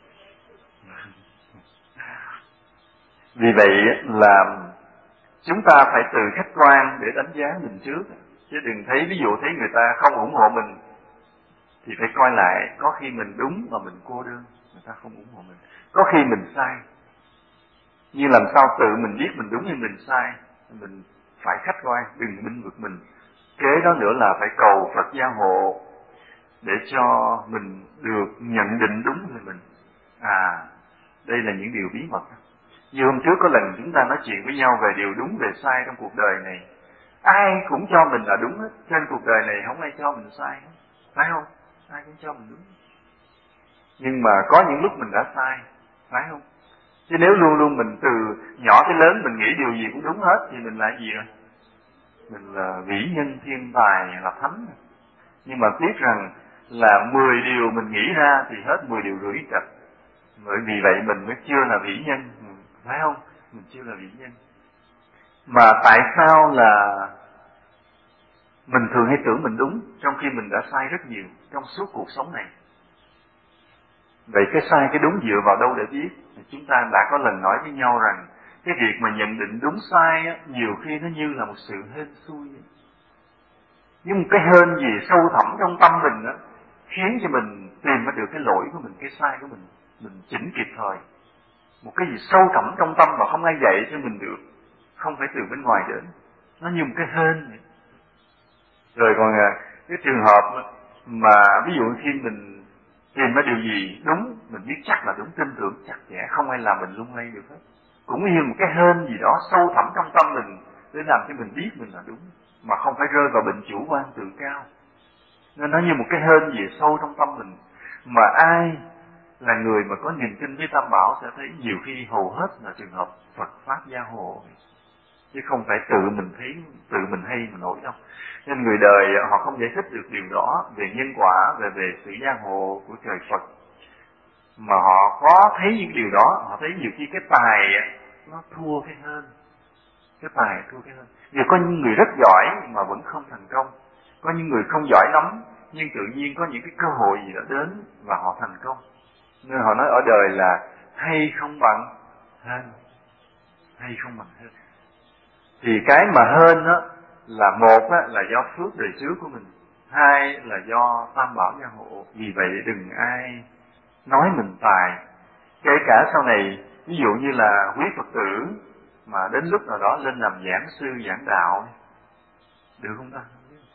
Vì vậy là chúng ta phải từ khách quan để đánh giá mình trước, chứ đừng thấy ví dụ thấy người ta không ủng hộ mình thì phải coi lại, có khi mình đúng mà mình cô đơn, người ta không ủng hộ mình, có khi mình sai. Nhưng làm sao tự mình biết mình đúng hay mình sai, mình phải khách quan, đừng binh vực mình. Kế đó nữa là phải cầu Phật gia hộ để cho mình được nhận định đúng về mình. Đây là những điều bí mật. Như hôm trước có lần chúng ta nói chuyện với nhau về điều đúng về sai trong cuộc đời này. Ai cũng cho mình là đúng hết, trên cuộc đời này không ai cho mình sai hết, phải không? Ai cũng cho mình đúng. Nhưng mà có những lúc mình đã sai, phải không? Chứ nếu luôn luôn mình từ nhỏ tới lớn mình nghĩ điều gì cũng đúng hết thì mình là gì rồi? Mình là vĩ nhân thiên tài, là thánh. Nhưng mà tiếc rằng là 10 điều mình nghĩ ra thì hết 10 điều rưỡi trật. Bởi vì vậy mình mới chưa là vĩ nhân, phải không? Mình chưa là vĩ nhân. Mà tại sao là mình thường hay tưởng mình đúng trong khi mình đã sai rất nhiều trong suốt cuộc sống này? Vậy cái sai cái đúng dựa vào đâu để biết? Chúng ta đã có lần nói với nhau rằng cái việc mà nhận định đúng sai á, nhiều khi nó như là một sự hên xui. Nhưng cái hên gì sâu thẳm trong tâm mình á, khiến cho mình tìm ra được cái lỗi của mình, cái sai của mình chỉnh kịp thời. Một cái gì sâu thẳm trong tâm mà không ai dạy cho mình được, không phải từ bên ngoài đến. Nó như một cái hên vậy. Rồi còn cái trường hợp mà ví dụ khi mình tìm ra điều gì đúng, mình biết chắc là đúng, tin tưởng chặt chẽ, không ai làm mình lung lay được hết. Cũng như một cái hên gì đó sâu thẳm trong tâm mình để làm cho mình biết mình là đúng, mà không phải rơi vào bệnh chủ quan tự cao. Nên nó như một cái hên gì sâu trong tâm mình. Mà ai là người mà có niềm tin với Tam Bảo sẽ thấy nhiều khi hầu hết là trường hợp Phật Pháp gia hộ, chứ không phải tự mình thấy, tự mình hay mà nổi đâu. Nên người đời họ không giải thích được điều đó về nhân quả, về sự gia hộ của trời Phật. Mà họ có thấy những điều đó, họ thấy nhiều khi cái tài nó thua cái hên. Cái tài thua cái hên. Vì có những người rất giỏi mà vẫn không thành công. Có những người không giỏi lắm, nhưng tự nhiên có những cái cơ hội gì đó đến và họ thành công. Nên họ nói ở đời là hay không bằng hên. Hay không bằng hên. Thì cái mà hên á, là một á, là do phước đời trước của mình. Hai là do Tam Bảo gia hộ. Vì vậy đừng ai nói mình tài. Kể cả sau này, ví dụ như là quý Phật tử mà đến lúc nào đó lên làm giảng sư giảng đạo, được không ta?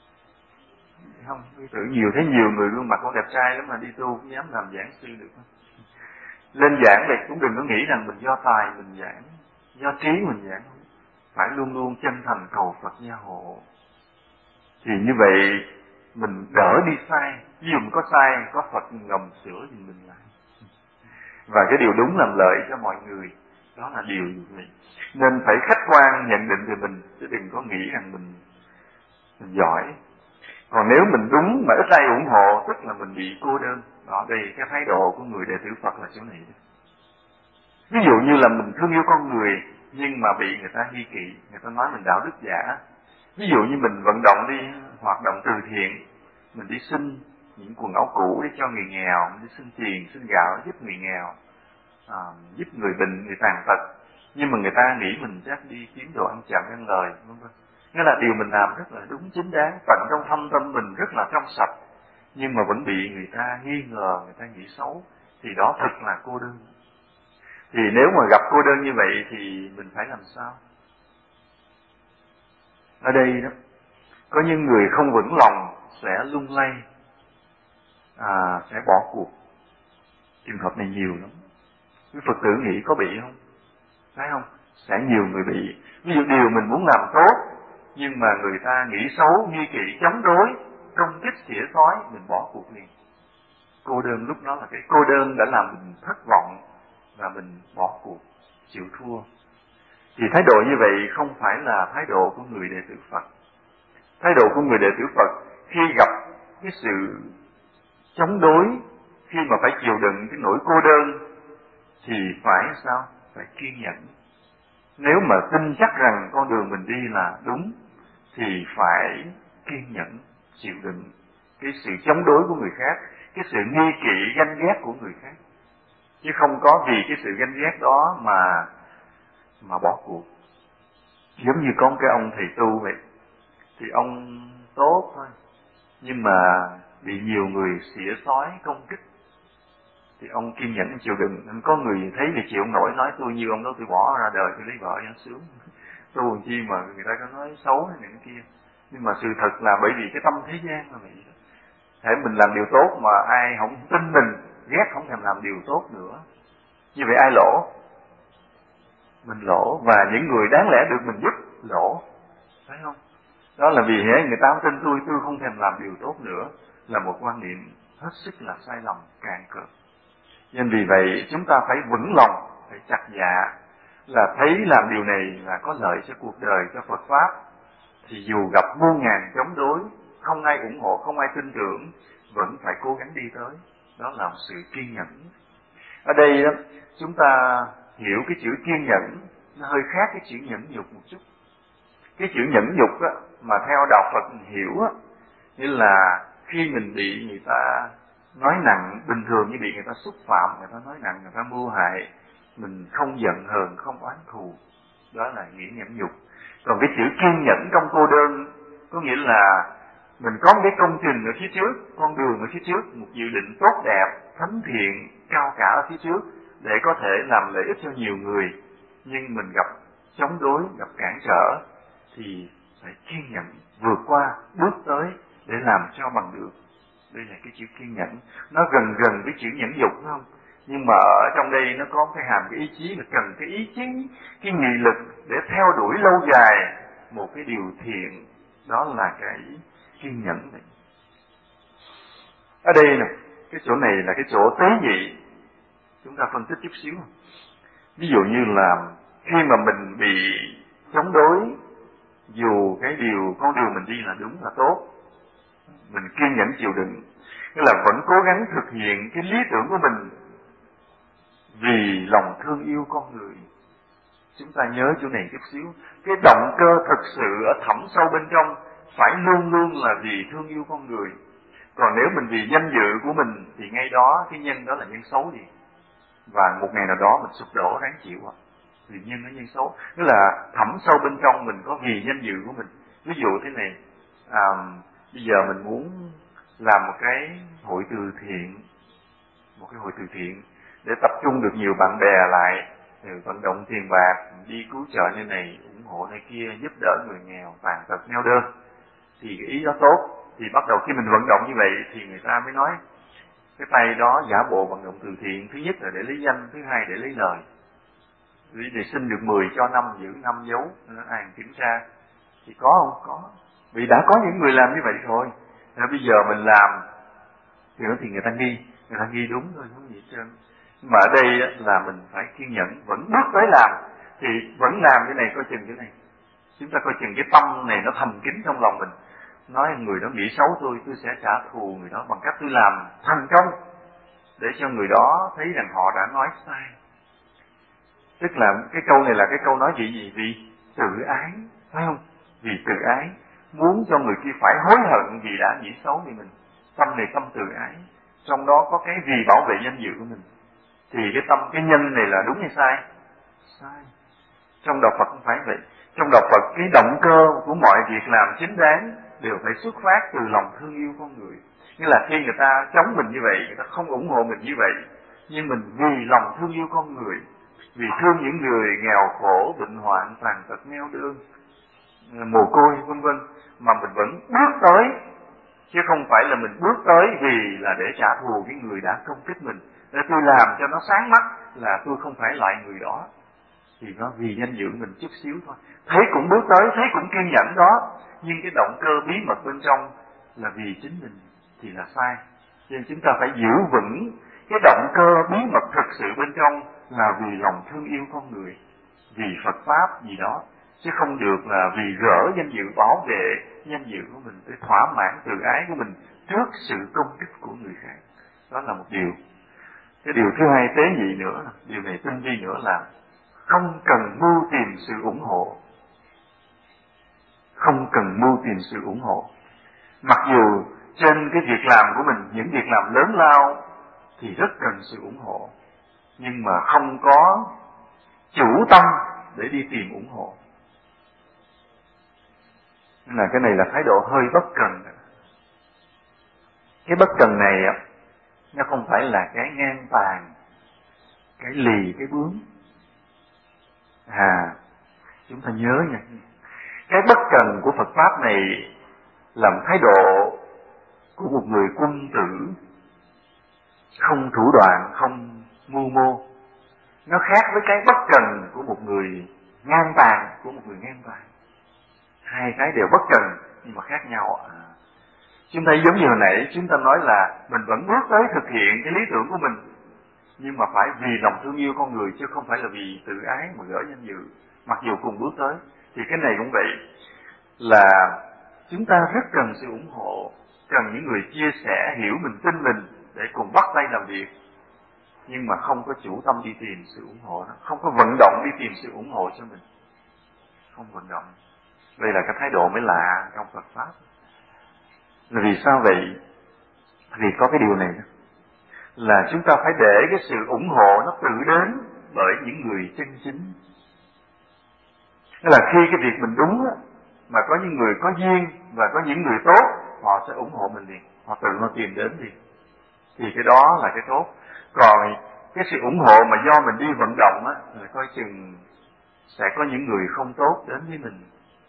Không, quý tử nhiều, thấy nhiều người gương mặt con đẹp trai lắm mà đi tu cũng dám làm giảng sư được không? Lên giảng thì cũng đừng có nghĩ rằng mình do tài mình giảng, do trí mình giảng. Phải luôn luôn chân thành cầu Phật gia hộ. Thì như vậy mình đỡ đi sai. Ví dụ mình có sai, có Phật ngầm sửa thì mình lại. Và cái điều đúng làm lợi cho mọi người. Đó là điều như vậy. Nên phải khách quan nhận định về mình, chứ đừng có nghĩ rằng mình giỏi. Còn nếu mình đúng mà ít ai ủng hộ, tức là mình bị cô đơn. Đó, đây cái thái độ của người đệ tử Phật là chỗ này. Ví dụ như là mình thương yêu con người, nhưng mà bị người ta nghi kỵ, người ta nói mình đạo đức giả. Ví dụ như mình vận động đi hoạt động từ thiện, mình đi xin những quần áo cũ để cho người nghèo, mình đi xin tiền, xin gạo giúp người nghèo, giúp người bệnh, người tàn tật. Nhưng mà người ta nghĩ mình chắc đi kiếm đồ ăn chậm ăn lời, vân vân. Nghĩa là điều mình làm rất là đúng chính đáng, tận trong thâm tâm mình rất là trong sạch, nhưng mà vẫn bị người ta nghi ngờ, người ta nghĩ xấu, thì đó thật là cô đơn. Thì nếu mà gặp cô đơn như vậy thì mình phải làm sao? Ở đây đó, có những người không vững lòng sẽ lung lay, sẽ bỏ cuộc. Trường hợp này nhiều lắm. Quý Phật tử nghĩ có bị không? Phải không? Sẽ nhiều người bị. Ví dụ điều mình muốn làm tốt, nhưng mà người ta nghĩ xấu, nghi kỵ, chống đối, công kích, xỉa xói, mình bỏ cuộc liền. Cô đơn lúc đó là cái cô đơn đã làm mình thất vọng và mình bỏ cuộc, chịu thua. Thì thái độ như vậy không phải là thái độ của người đệ tử Phật. Thái độ của người đệ tử Phật khi gặp cái sự chống đối, khi mà phải chịu đựng cái nỗi cô đơn, thì phải sao? Phải kiên nhẫn. Nếu mà tin chắc rằng con đường mình đi là đúng, thì phải kiên nhẫn, chịu đựng cái sự chống đối của người khác, cái sự nghi kỵ, ganh ghét của người khác. Chứ không có vì cái sự ganh ghét đó mà bỏ cuộc. Giống như có một cái ông thầy tu vậy, thì ông tốt thôi, nhưng mà bị nhiều người xỉa xói công kích, thì ông kiên nhẫn chịu đựng. Có người thấy thì chịu không nổi, nói tôi như ông đó tôi bỏ ra đời tôi lấy vợ cho sướng, tu làm chi mà người ta có nói xấu hay này cái kia. Nhưng mà sự thật là bởi vì cái tâm thế gian là vậy. Thể mình làm điều tốt mà ai không tin mình, ghét không thèm làm điều tốt nữa, như vậy ai lỗ? Mình lỗ, và những người đáng lẽ được mình giúp lỗ, phải không? Đó là vì người ta không tin tôi không thèm làm điều tốt nữa, là một quan niệm hết sức là sai lầm càn cợt. Nên vì vậy chúng ta phải vững lòng, phải chặt dạ, là thấy làm điều này là có lợi cho cuộc đời, cho Phật Pháp, thì dù gặp muôn ngàn chống đối, không ai ủng hộ, không ai tin tưởng, vẫn phải cố gắng đi tới. Đó là một sự kiên nhẫn. Ở đây đó, chúng ta hiểu cái chữ kiên nhẫn nó hơi khác cái chữ nhẫn nhục một chút. Cái chữ nhẫn nhục á, mà theo đạo Phật hiểu á, như là khi mình bị người ta nói nặng, bình thường như bị người ta xúc phạm, người ta nói nặng, người ta mưu hại, mình không giận hờn, không oán thù, đó là nghĩa nhẫn nhục. Còn cái chữ kiên nhẫn trong cô đơn có nghĩa là mình có một cái công trình ở phía trước, con đường ở phía trước, một dự định tốt đẹp, thánh thiện, cao cả ở phía trước, để có thể làm lợi ích cho nhiều người, nhưng mình gặp chống đối, gặp cản trở, thì phải kiên nhẫn vượt qua, bước tới để làm cho bằng được. Đây là cái chữ kiên nhẫn, nó gần gần với chữ nhẫn nhục, phải không? Nhưng mà ở trong đây nó có cái hàm cái ý chí, là cần cái ý chí, cái nghị lực để theo đuổi lâu dài một cái điều thiện, đó là cái kiên nhẫn này. Ở đây nè, cái chỗ này là cái chỗ tế nhị, chúng ta phân tích chút xíu. Ví dụ như là khi mà mình bị chống đối, dù cái con đường mình đi là đúng là tốt, mình kiên nhẫn chịu đựng, nghĩa là vẫn cố gắng thực hiện cái lý tưởng của mình vì lòng thương yêu con người. Chúng ta nhớ chỗ này chút xíu, cái động cơ thực sự ở thẳm sâu bên trong phải luôn luôn là vì thương yêu con người. Còn nếu mình vì danh dự của mình thì ngay đó cái nhân đó là nhân xấu gì, và một ngày nào đó mình sụp đổ ráng chịu ạ. Vì nhân nó nhân xấu, tức là thẳm sâu bên trong mình có vì danh dự của mình. Ví dụ thế này, bây giờ mình muốn làm một cái hội từ thiện, để tập trung được nhiều bạn bè lại, rồi vận động tiền bạc, đi cứu trợ nơi này, ủng hộ nơi kia, giúp đỡ người nghèo, tàn tật, neo đơn, thì cái ý đó tốt. Thì bắt đầu khi mình vận động như vậy thì người ta mới nói cái tay đó giả bộ vận động từ thiện, thứ nhất là để lấy danh, thứ hai để lấy lời, để xin được 10 cho 5, giữ 5 dấu, ai kiểm tra. Thì có không? Có. Vì đã có những người làm như vậy rồi. Rồi bây giờ mình làm thì người ta nghi đúng thôi, không gì hết trơn. Nhưng mà ở đây là mình phải kiên nhẫn, vẫn bước tới làm, thì vẫn làm cái này, coi chừng cái này. Chúng ta coi chừng cái tâm này nó thầm kín trong lòng mình. Nói người đó nghĩ xấu tôi sẽ trả thù người đó bằng cách tôi làm thành công, để cho người đó thấy rằng họ đã nói sai. Tức là cái câu này là cái câu nói gì? Vì tự ái, phải không? Vì tự ái, muốn cho người kia phải hối hận vì đã nghĩ xấu về mình. Tâm này tâm tự ái, trong đó có cái vì bảo vệ danh dự của mình. Thì cái nhân này là đúng hay sai? Sai. Trong đạo Phật không phải vậy. Trong đạo Phật cái động cơ của mọi việc làm chính đáng đều phải xuất phát từ lòng thương yêu con người. Nghĩa là khi người ta chống mình như vậy, người ta không ủng hộ mình như vậy, nhưng mình vì lòng thương yêu con người, vì thương những người nghèo khổ, bệnh hoạn, tàn tật, neo đơn, mồ côi, vân vân, mà mình vẫn bước tới, chứ không phải là mình bước tới vì là để trả thù cái người đã công kích mình, để tôi làm cho nó sáng mắt là tôi không phải loại người đó. Thì nó vì danh dự mình chút xíu thôi. Thấy cũng bước tới, thấy cũng kiên nhẫn đó, nhưng cái động cơ bí mật bên trong là vì chính mình thì là sai. Cho nên chúng ta phải giữ vững cái động cơ bí mật thực sự bên trong là vì lòng thương yêu con người, vì Phật Pháp gì đó, chứ không được là vì gỡ danh dự, bảo vệ danh dự của mình, để thỏa mãn tự ái của mình trước sự công kích của người khác. Đó là một điều. Cái điều thứ hai tế nhị nữa, điều này tinh vi nữa là không cần mưu tìm sự ủng hộ. Không cần mưu tìm sự ủng hộ. Mặc dù trên cái việc làm của mình, những việc làm lớn lao thì rất cần sự ủng hộ, nhưng mà không có chủ tâm để đi tìm ủng hộ. Nên là cái này là thái độ hơi bất cần. Cái bất cần này nó không phải là cái ngang tàn, cái lì, cái bướng. Chúng ta nhớ nha, cái bất cần của Phật Pháp này làm thái độ của một người quân tử, không thủ đoạn, không mưu mô. Nó khác với cái bất cần của một người ngang tàn, Hai cái đều bất cần nhưng mà khác nhau. Chúng ta giống như hồi nãy chúng ta nói là mình vẫn bước tới thực hiện cái lý tưởng của mình, nhưng mà phải vì lòng thương yêu con người chứ không phải là vì tự ái mà gỡ danh dự, mặc dù cùng bước tới. Thì cái này cũng vậy, là chúng ta rất cần sự ủng hộ, cần những người chia sẻ, hiểu mình, tin mình để cùng bắt tay làm việc, nhưng mà không có chủ tâm đi tìm sự ủng hộ đó, không có vận động đi tìm sự ủng hộ cho mình, không vận động. Đây là cái thái độ mới lạ trong Phật Pháp. Là vì sao vậy? Vì có cái điều này đó, là chúng ta phải để cái sự ủng hộ nó tự đến bởi những người chân chính. Tức là khi cái việc mình đúng mà có những người có duyên và có những người tốt, họ sẽ ủng hộ mình liền, họ tự nó tìm đến liền, thì cái đó là cái tốt. Còn cái sự ủng hộ mà do mình đi vận động là coi chừng sẽ có những người không tốt đến với mình.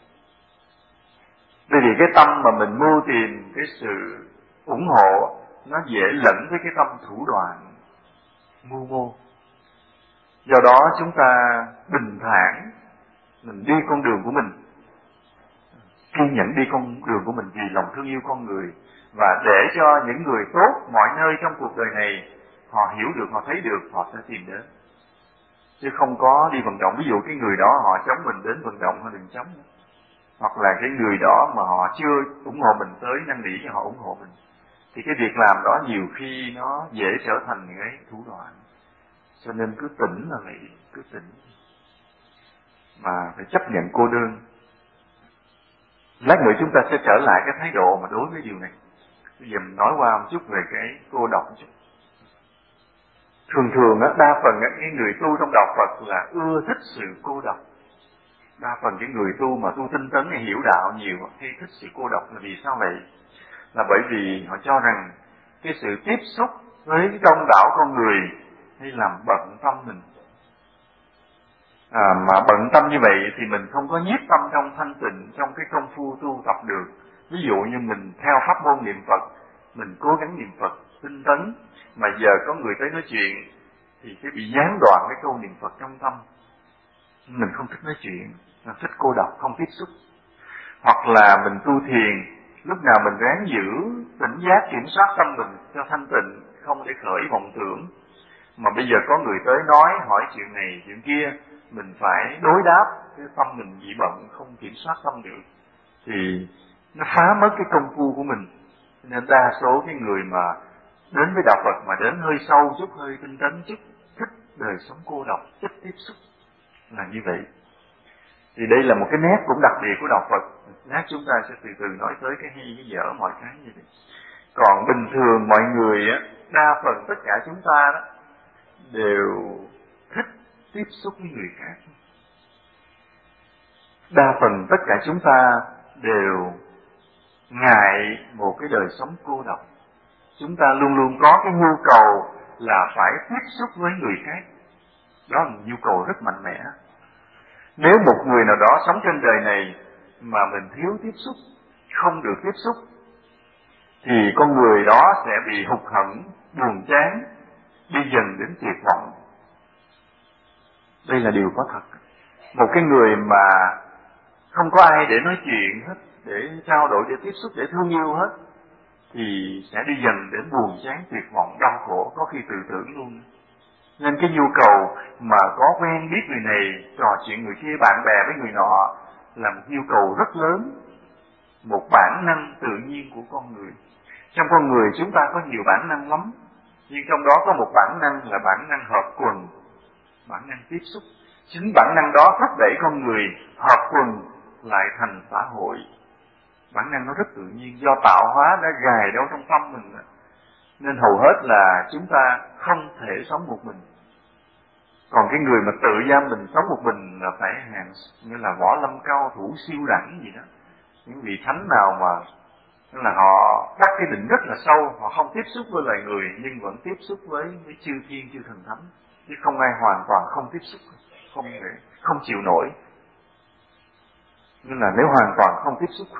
Bởi vì cái tâm mà mình mưu tìm cái sự ủng hộ nó dễ lẫn với cái tâm thủ đoạn mưu mô. Do đó chúng ta bình thản, mình đi con đường của mình, kiên nhẫn đi con đường của mình vì lòng thương yêu con người, và để cho những người tốt mọi nơi trong cuộc đời này họ hiểu được, họ thấy được, họ sẽ tìm đến. Chứ không có đi vận động. Ví dụ cái người đó họ chống mình đến vận động, họ đừng chống. Hoặc là cái người đó mà họ chưa ủng hộ mình tới năn nỉ cho họ ủng hộ mình, thì cái việc làm đó nhiều khi nó dễ trở thành những cái thủ đoạn. Cho nên cứ tỉnh là vậy, cứ tỉnh. Mà phải chấp nhận cô đơn. Lát nữa chúng ta sẽ trở lại cái thái độ mà đối với điều này. Bây giờ mình nói qua một chút về cái cô độc một chút. Thường đa phần cái người tu trong đạo Phật là ưa thích sự cô độc. Đa phần cái người tu mà tu tinh tấn hay hiểu đạo nhiều hay thích sự cô độc. Là vì sao vậy? Là bởi vì họ cho rằng cái sự tiếp xúc với cái đông đảo con người hay làm bận tâm mình. Mà bận tâm như vậy thì mình không có nhiếp tâm trong thanh tịnh, trong cái công phu tu tập được. Ví dụ như mình theo pháp môn niệm Phật, mình cố gắng niệm Phật tinh tấn, mà giờ có người tới nói chuyện thì cái bị gián đoạn cái câu niệm Phật trong tâm. Mình không thích nói chuyện, mình thích cô độc, không tiếp xúc. Hoặc là mình tu thiền, lúc nào mình ráng giữ tỉnh giác, kiểm soát tâm mình cho thanh tịnh, không để khởi vọng tưởng. Mà bây giờ có người tới nói, hỏi chuyện này, chuyện kia, mình phải đối đáp, cái tâm mình bị bận, không kiểm soát tâm được, thì nó phá mất cái công phu của mình. Nên đa số cái người mà đến với đạo Phật mà đến hơi sâu chút, hơi tinh tấn chút, thích đời sống cô độc, thích tiếp xúc, là như vậy. Thì đây là một cái nét cũng đặc biệt của đạo Phật. Lát chúng ta sẽ từ từ nói tới cái hay cái dở mọi cái như vậy. Còn bình thường mọi người đa phần tất cả chúng ta đó đều thích tiếp xúc với người khác. Đa phần tất cả chúng ta đều ngại một cái đời sống cô độc. Chúng ta luôn luôn có cái nhu cầu là phải tiếp xúc với người khác. Đó là một nhu cầu rất mạnh mẽ. Nếu một người nào đó sống trên đời này mà mình thiếu tiếp xúc, không được tiếp xúc, thì con người đó sẽ bị hụt hẫng, buồn chán, đi dần đến tuyệt vọng. Đây là điều có thật. Một cái người mà không có ai để nói chuyện hết, để trao đổi, để tiếp xúc, để thương yêu hết, thì sẽ đi dần đến buồn chán, tuyệt vọng, đau khổ, có khi tự tử luôn. Nên cái nhu cầu mà có quen biết người này, trò chuyện người kia, bạn bè với người nọ là một nhu cầu rất lớn, một bản năng tự nhiên của con người. Trong con người chúng ta có nhiều bản năng lắm, nhưng trong đó có một bản năng là bản năng hợp quần, bản năng tiếp xúc. Chính bản năng đó thúc đẩy con người hợp quần lại thành xã hội. Bản năng nó rất tự nhiên, do tạo hóa đã gài đâu trong tâm mình. Nên hầu hết là chúng ta không thể sống một mình. Còn cái người mà tự giam mình sống một mình là phải hàng như là võ lâm cao thủ siêu đẳng gì đó. Những vị thánh nào mà Nên là họ đắc cái định rất là sâu, họ không tiếp xúc với loài người nhưng vẫn tiếp xúc với chư thiên chư thần thánh, chứ không ai hoàn toàn không tiếp xúc, không chịu nổi. Nên là nếu hoàn toàn không tiếp xúc,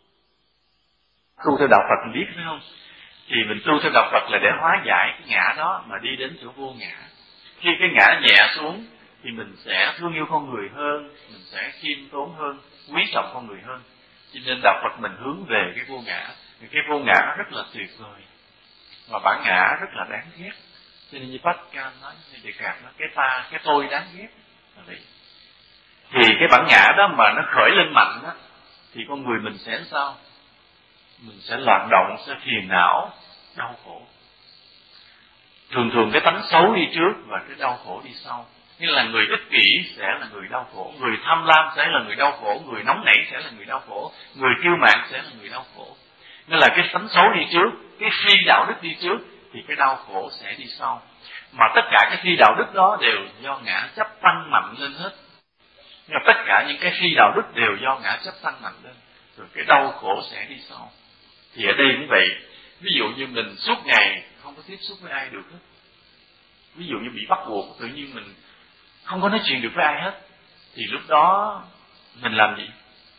tu theo đạo Phật mình biết phải không? Thì mình tu theo đạo Phật là để hóa giải cái ngã đó mà đi đến chỗ vô ngã. Khi cái ngã nhẹ xuống thì mình sẽ thương yêu con người hơn, mình sẽ khiêm tốn hơn, quý trọng con người hơn. Cho nên đạo Phật mình hướng về cái vô ngã. Thì cái vô ngã rất là tuyệt vời, mà bản ngã rất là đáng ghét. Cho nên như Pascal nói, như Descartes nói, cái ta, cái tôi đáng ghét. Thì cái bản ngã đó mà nó khởi lên mạnh đó, thì con người mình sẽ sao? Mình sẽ loạn động, sẽ phiền não, đau khổ. Thường thường cái tánh xấu đi trước và cái đau khổ đi sau. Như là người ích kỷ sẽ là người đau khổ, người tham lam sẽ là người đau khổ, người nóng nảy sẽ là người đau khổ, người kiêu mạn sẽ là người đau khổ. Nên là cái tánh xấu đi trước, cái phi đạo đức đi trước, thì cái đau khổ sẽ đi sau. Mà tất cả cái phi đạo đức đó đều do ngã chấp tăng mạnh lên hết. Nhưng mà tất cả những cái phi đạo đức đều do ngã chấp tăng mạnh lên, rồi cái đau khổ sẽ đi sau. Thì ở đây cũng vậy, ví dụ như mình suốt ngày không có tiếp xúc với ai được hết, ví dụ như bị bắt buộc, tự nhiên mình không có nói chuyện được với ai hết, thì lúc đó mình làm gì?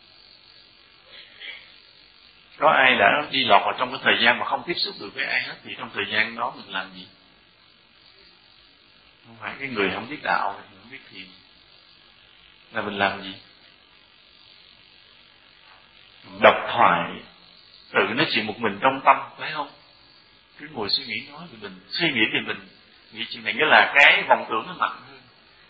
Có ai đã đi lọt vào trong cái thời gian mà không tiếp xúc được với ai hết, thì trong thời gian đó mình làm gì? Không phải cái người không biết đạo, không biết thiền, là mình làm gì? Độc thoại, tự nói chuyện một mình trong tâm, phải không? Cứ ngồi suy nghĩ nói về mình, suy nghĩ về mình, nghĩ chuyện này, nghĩa là cái vọng tưởng nó mạnh hơn.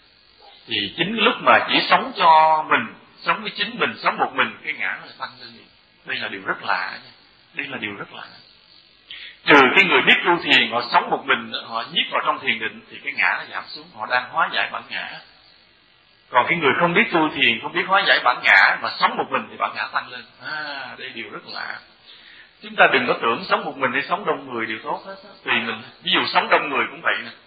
Thì chính lúc mà chỉ sống cho mình, sống với chính mình, sống một mình, cái ngã nó tăng lên. Đây là điều rất lạ nha. Đây là điều rất lạ. Trừ cái người biết tu thiền, họ sống một mình, họ nhiếp vào trong thiền định, thì cái ngã nó giảm xuống, họ đang hóa giải bản ngã. Còn cái người không biết tu thiền, không biết hóa giải bản ngã, mà sống một mình thì bản ngã tăng lên. Đây điều rất lạ. Chúng ta đừng có tưởng sống một mình hay sống đông người đều tốt hết. Tùy mình. Ví dụ sống đông người cũng vậy nè.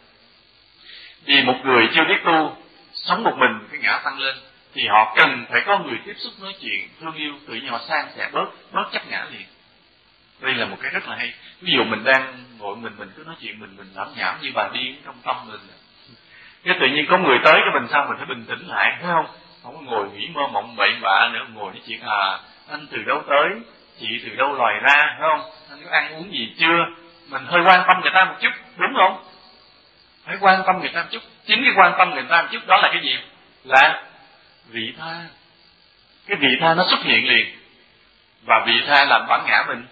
Vì một người chưa biết tu, sống một mình cái ngã tăng lên, thì họ cần phải có người tiếp xúc nói chuyện, thương yêu, tự nhiên họ san sẻ bớt chấp ngã liền. Đây là một cái rất là hay. Ví dụ mình đang ngồi mình cứ nói chuyện mình lẩm nhẩm như bà điên trong tâm mình. Cái tự nhiên có người tới cái mình sao mình phải bình tĩnh lại, phải không? Không có ngồi nghĩ mơ mộng bậy bạ nữa, ngồi nói chuyện anh từ đâu tới, chị từ đâu loài ra, phải không? Anh có ăn uống gì chưa? Mình hơi quan tâm người ta một chút, đúng không? Phải quan tâm người ta một chút. Chính cái quan tâm người ta một chút đó là cái gì? Là vị tha. Cái vị tha nó xuất hiện liền, và vị tha làm bản ngã mình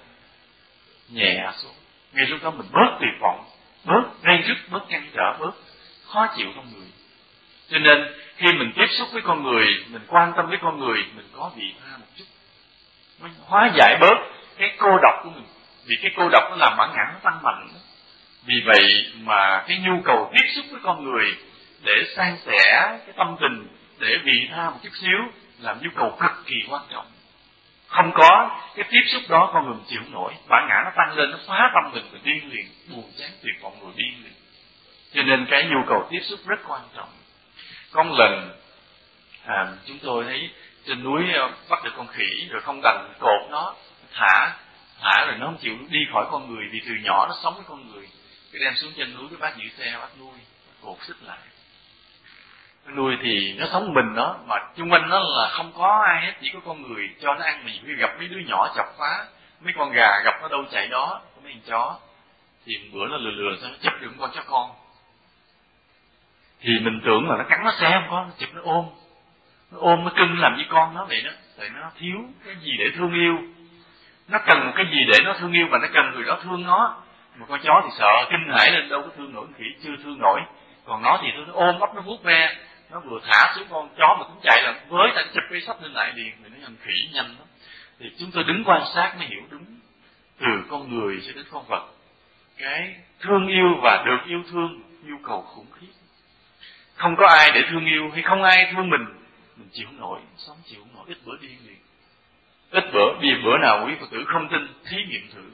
nhẹ xuống. Ngay lúc đó mình bớt tuyệt vọng, bớt gây rứt, bớt ngăn trở, bớt khó chịu trong người. Cho nên khi mình tiếp xúc với con người, mình quan tâm với con người, mình có vị tha một chút, mình hóa giải bớt cái cô độc của mình. Vì cái cô độc nó làm bản ngã nó tăng mạnh. Vì vậy mà cái nhu cầu tiếp xúc với con người để san sẻ cái tâm tình, để vị tha một chút xíu, là nhu cầu cực kỳ quan trọng. Không có cái tiếp xúc đó con người chịu nổi, bản ngã nó tăng lên, nó phá tâm mình điên liền, buồn chán tuyệt vọng rồi điên liền. Cho nên cái nhu cầu tiếp xúc rất quan trọng. Có một lần chúng tôi thấy trên núi bắt được con khỉ, rồi không đành cột nó, thả rồi nó không chịu đi khỏi con người, vì từ nhỏ nó sống với con người. Cái đem xuống trên núi, cái bác giữ xe, bác nuôi, cột xích lại. Nó nuôi thì nó sống mình nó, mà chung quanh nó là không có ai hết, chỉ có con người cho nó ăn. Mà khi gặp mấy đứa nhỏ chọc phá, mấy con gà gặp nó đâu chạy đó, có mấy con chó, thì bữa nó lừa sao nó chụp được con chó con. Thì mình tưởng là nó cắn nó xe, không có, nó chụp nó ôm nó cưng làm với con nó vậy đó. Tại nó thiếu cái gì để thương yêu, nó cần một cái gì để nó thương yêu, và nó cần người đó thương nó. Một con chó thì sợ kinh hãi lên, đâu có thương nổi, khỉ chưa thương nổi. Còn nó thì nó ôm ấp, nó vuốt ve, nó vừa thả xuống con chó mà cũng chạy là với ta chụp cái sắp lên lại liền. Mình nói thằng khỉ nhanh lắm. Thì chúng tôi đứng quan sát mới hiểu đúng, từ con người cho đến con vật, cái thương yêu và được yêu thương nhu cầu khủng khiếp. Không có ai để thương yêu, hay không ai thương mình chịu nổi, sống chịu nổi, ít bữa điên liền. Ít bữa nào quý Phật tử không tin, thí nghiệm thử.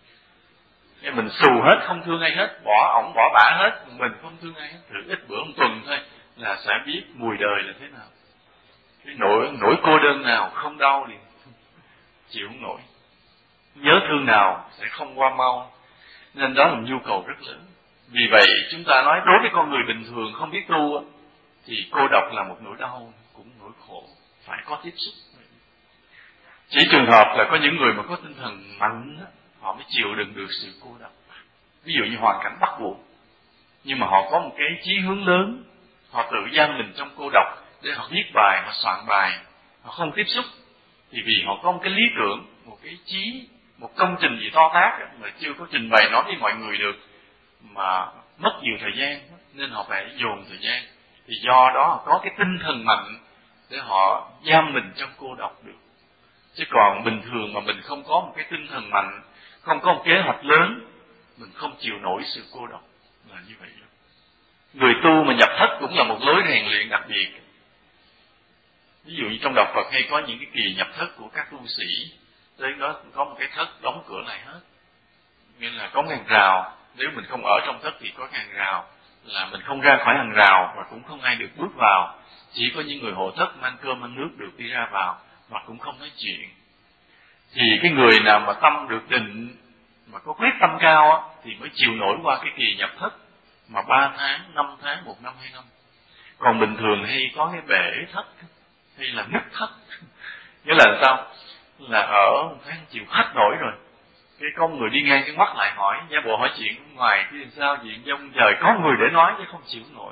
Nên mình xù hết, không thương ai hết, bỏ ổng bỏ bả hết, mình không thương ai hết, thử ít bữa một tuần thôi là sẽ biết mùi đời là thế nào. Cái nỗi cô đơn nào không đau liền, chịu không nổi. nhớ thương nào sẽ không qua mau, nên đó là một nhu cầu rất lớn. Vì vậy chúng ta nói đối với con người bình thường không biết tu thì cô độc là một nỗi đau, cũng nỗi khổ, phải có tiếp xúc. Chỉ trường hợp là có những người mà có tinh thần mạnh, họ mới chịu đựng được sự cô độc. Ví dụ như hoàn cảnh bắt buộc, nhưng mà họ có một cái chí hướng lớn, họ tự giam mình trong cô độc để họ viết bài, họ soạn bài, họ không tiếp xúc. Thì vì họ có một cái lý tưởng, một cái chí, một công trình gì to tát mà chưa có trình bày nói với mọi người được, mà mất nhiều thời gian, nên họ phải dồn thời gian. Thì do đó họ có cái tinh thần mạnh để họ giam mình trong cô độc được. Chứ còn bình thường mà mình không có một cái tinh thần mạnh, không có một kế hoạch lớn, mình không chịu nổi sự cô độc, là như vậy. Người tu mà nhập thất cũng là một lối rèn luyện đặc biệt. Ví dụ như trong đạo Phật hay có những cái kỳ nhập thất của các tu sĩ, tới đó có một cái thất đóng cửa lại hết, nghĩa là có hàng rào. Nếu mình không ở trong thất thì có hàng rào, là mình không ra khỏi hàng rào và cũng không ai được bước vào. Chỉ có những người hộ thất mang cơm mang nước được đi ra vào, mà cũng không nói chuyện. Thì cái người nào mà tâm được định, mà có quyết tâm cao thì mới chịu nổi qua cái kỳ nhập thất mà 3 tháng, 5 tháng, 1 năm, 2 năm. Còn bình thường hay có cái bể thất hay là nứt thất. Nghĩa là sao? Là ở một tháng chịu hết nổi rồi. Cái con người đi ngang cái mắt lại hỏi, giả bộ hỏi chuyện ngoài cái sao chuyện trong trời có người để nói chứ không chịu nổi.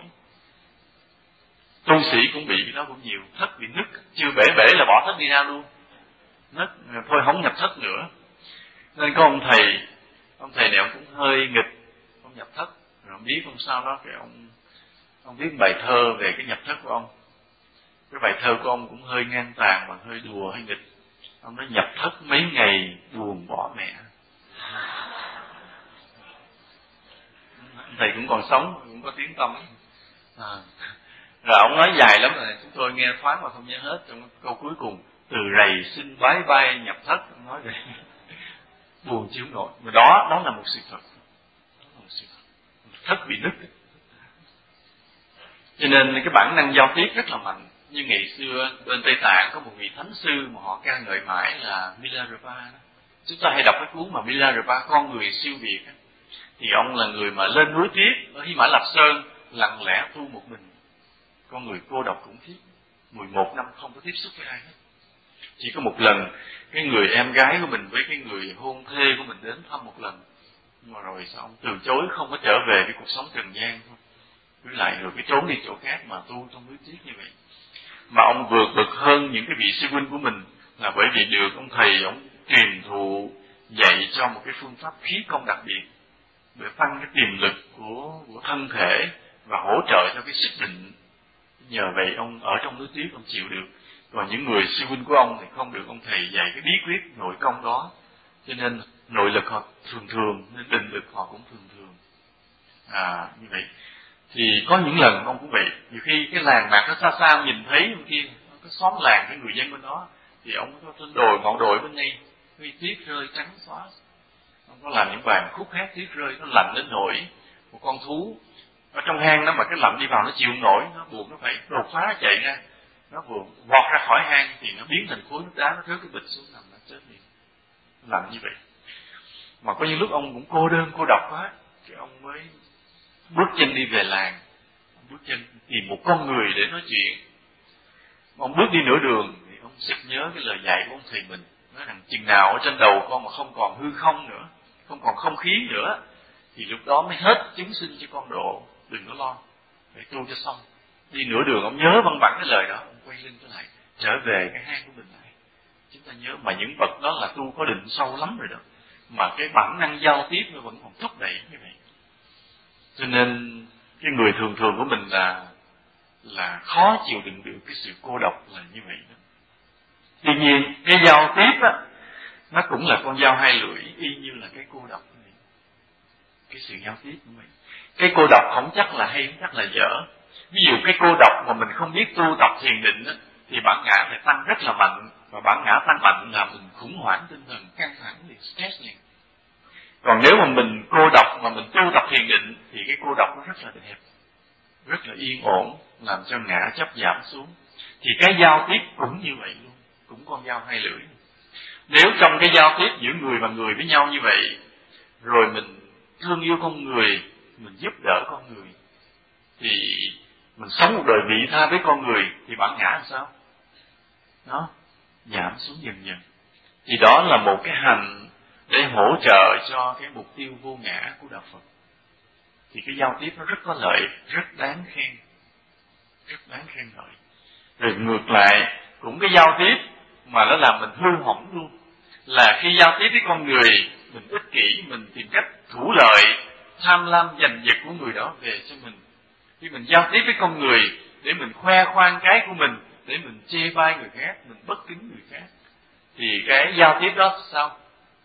Tu sĩ cũng bị cái đó cũng nhiều, thất bị nứt, chưa bể là bỏ thất đi ra luôn. Nứt thôi không nhập thất nữa. Nên có ông thầy này ông cũng hơi nghịch, ông nhập thất. Rồi ông biết hôm sau đó cái ông viết bài thơ về cái nhập thất của ông. Cái bài thơ của ông cũng hơi ngang tàn và hơi đùa hơi nghịch. Ông nói nhập thất mấy ngày buồn bỏ mẹ. Thầy cũng còn sống, cũng có tiếng tâm. Rồi ông nói dài lắm rồi, chúng tôi nghe thoáng mà không nhớ hết. Trong câu cuối cùng, từ rầy xin bái bay nhập thất, ông nói vậy. Buồn chịu nổi. Mà đó là một sự thật. Thất bị nứt. Cho nên cái bản năng giao tiếp rất là mạnh. Như ngày xưa bên Tây Tạng có một vị thánh sư mà họ ca ngợi mãi là Milarepa. Chúng ta hay đọc cái cuốn mà Milarepa, con người siêu việt. Thì ông là người mà lên núi tuyết ở Hy Mã Lạp Sơn lặng lẽ tu một mình. Con người cô độc khủng khiếp, 11 năm không có tiếp xúc với ai hết. Chỉ có một lần cái người em gái của mình với cái người hôn thê của mình đến thăm một lần, mà rồi sao ông từ chối, không có trở về cái cuộc sống trần gian thôi, cứ lại rồi cái trốn đi chỗ khác mà tu trong núi tuyết như vậy. Mà ông vượt bậc hơn những cái vị sư huynh của mình là bởi vì được ông thầy ông truyền thụ dạy cho một cái phương pháp khí công đặc biệt để tăng cái tiềm lực của thân thể và hỗ trợ cho cái sức định. Nhờ vậy ông ở trong núi tuyết ông chịu được. Còn những người sư huynh của ông thì không được ông thầy dạy cái bí quyết nội công đó, cho nên nội lực họ thường, nên định lực họ cũng thường. Như vậy thì có những lần ông cũng vậy. Nhiều khi cái làng mạc nó xa xa nhìn thấy bên kia cái xóm làng, cái người dân bên đó, thì ông có trên đồi, ngọn đồi bên đây khi tuyết rơi trắng xóa, ông có làm những bài khúc hát tuyết rơi, nó lạnh đến nỗi một con thú ở trong hang đó mà cái lạnh đi vào nó chịu nổi, nó buộc nó phải đột phá chạy ra, nó vừa vọt ra khỏi hang thì nó biến thành khối nước đá, nó rớt cái bịch xuống nằm nó chết liền. Lạnh như vậy. Mà có những lúc ông cũng cô đơn cô độc quá, thì ông mới bước chân đi về làng, ông bước chân tìm một con người để nói chuyện. Ông bước đi nửa đường thì ông sực nhớ cái lời dạy của ông thầy mình, nói rằng chừng nào ở trên đầu con mà không còn hư không nữa, không còn không khí nữa, thì lúc đó mới hết chúng sinh cho con độ, đừng có lo, phải tu cho xong. Đi nửa đường ông nhớ văn bản cái lời đó, ông quay lưng trở lại, trở về cái hang của mình lại. Chúng ta nhớ mà những bậc đó là tu có định sâu lắm rồi đó, mà cái bản năng giao tiếp nó vẫn còn thúc đẩy như vậy. Cho nên cái người thường của mình là khó chịu đựng được cái sự cô độc là như vậy đó. Tuy nhiên cái giao tiếp á, nó cũng là con dao hai lưỡi, y như là cái cô độc này. Cái sự giao tiếp của mình, cái cô độc không chắc là hay, không chắc là dở. Ví dụ cái cô độc mà mình không biết tu tập thiền định á, thì bản ngã phải tăng rất là mạnh, và bản ngã tăng mạnh là mình khủng hoảng tinh thần, căng thẳng liền, stress liền. Còn nếu mà mình cô độc mà mình tu tập thiền định thì cái cô độc nó rất là đẹp, rất là yên ổn, làm cho ngã chấp giảm xuống. Thì cái giao tiếp cũng như vậy luôn, cũng con dao hai lưỡi. Nếu trong cái giao tiếp giữa người và người với nhau như vậy, rồi mình thương yêu con người, mình giúp đỡ con người, thì mình sống một đời vị tha với con người, thì bản ngã làm sao? Nó giảm xuống dần dần. Thì đó là một cái hành để hỗ trợ cho cái mục tiêu vô ngã của Đạo Phật. Thì cái giao tiếp nó rất có lợi, rất đáng khen, rất đáng khen ngợi. Rồi ngược lại, cũng cái giao tiếp mà nó làm mình hư hỏng luôn, là khi giao tiếp với con người, mình ích kỷ, mình tìm cách thủ lợi, tham lam giành giật của người đó về cho mình. Khi mình giao tiếp với con người để mình khoe khoang cái của mình, để mình chê bai người khác, mình bất kính người khác, thì cái giao tiếp đó sao?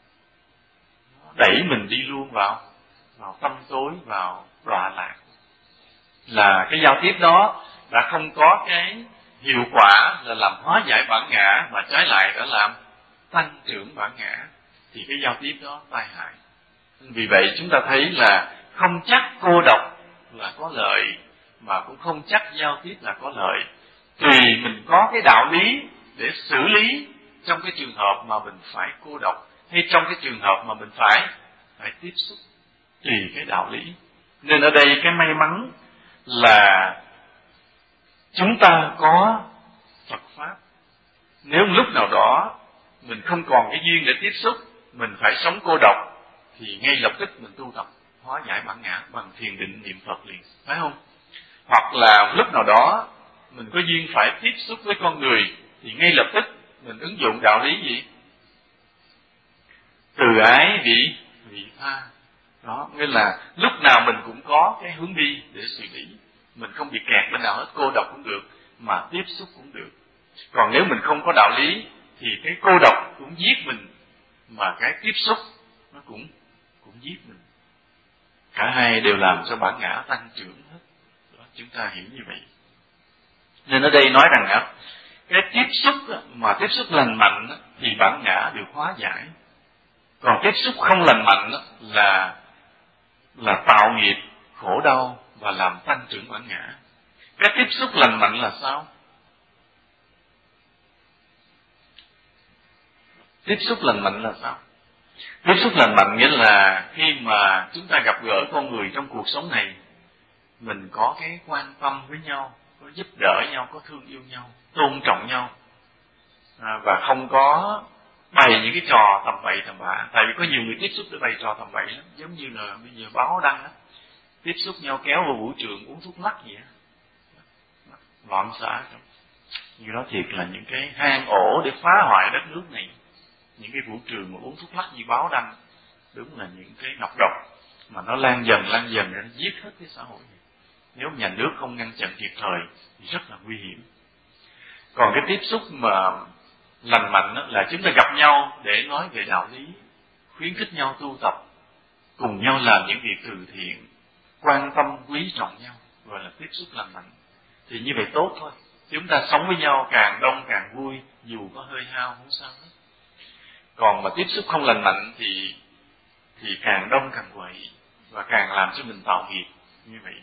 Đẩy mình đi luôn vào tâm tối, vào đọa lạc. Là cái giao tiếp đó đã không có cái hiệu quả là làm hóa giải bản ngã, mà trái lại đã làm tăng trưởng bản ngã, thì cái giao tiếp đó tai hại. Vì vậy chúng ta thấy là không chắc cô độc là có lợi, mà cũng không chắc giao tiếp là có lợi. Tùy mình có cái đạo lý để xử lý trong cái trường hợp mà mình phải cô độc, hay trong cái trường hợp mà mình phải tiếp xúc, tùy cái đạo lý. Nên ở đây cái may mắn là chúng ta có Phật Pháp. Nếu lúc nào đó mình không còn cái duyên để tiếp xúc, mình phải sống cô độc, thì ngay lập tức mình tu tập hóa giải bản ngã bằng thiền định niệm Phật liền, phải không? Hoặc là lúc nào đó mình có duyên phải tiếp xúc với con người, thì ngay lập tức mình ứng dụng đạo lý gì? Từ ái vị tha. Đó, nghĩa là lúc nào mình cũng có cái hướng đi để xử lý. Mình không bị kẹt bên nào hết, cô độc cũng được, mà tiếp xúc cũng được. Còn nếu mình không có đạo lý, thì cái cô độc cũng giết mình, mà cái tiếp xúc nó cũng giết mình. Cả hai đều làm cho bản ngã tăng trưởng hết. Đó, chúng ta hiểu như vậy. Nên ở đây nói rằng cái tiếp xúc mà tiếp xúc lành mạnh thì bản ngã được hóa giải. Còn tiếp xúc không lành mạnh là tạo nghiệp, khổ đau và làm tăng trưởng bản ngã. Cái tiếp xúc lành mạnh là sao? Tiếp xúc lành mạnh là sao? Tiếp xúc lành mạnh nghĩa là khi mà chúng ta gặp gỡ con người trong cuộc sống này, mình có cái quan tâm với nhau, có giúp đỡ nhau, có thương yêu nhau, tôn trọng nhau, và không có bày những cái trò tầm bậy tầm bạ. Tại vì có nhiều người tiếp xúc để bày trò tầm bậy lắm, giống như là bây giờ báo đăng tiếp xúc nhau kéo vào vũ trường uống thuốc lắc vậy đó. Loạn xạ như đó, thiệt là những cái hang ổ để phá hoại đất nước này. Những cái vũ trường mà uống thuốc lắc như báo đăng, đúng là những cái nọc độc mà nó lan dần nó giết hết cái xã hội này. Nếu nhà nước không ngăn chặn kịp thời thì rất là nguy hiểm. Còn cái tiếp xúc mà lành mạnh là chúng ta gặp nhau để nói về đạo lý, khuyến khích nhau tu tập, cùng nhau làm những việc từ thiện, quan tâm quý trọng nhau, gọi là tiếp xúc lành mạnh. Thì như vậy tốt thôi. Chúng ta sống với nhau càng đông càng vui, dù có hơi hao không sao hết. Còn mà tiếp xúc không lành mạnh thì càng đông càng quậy, và càng làm cho mình tạo nghiệp như vậy.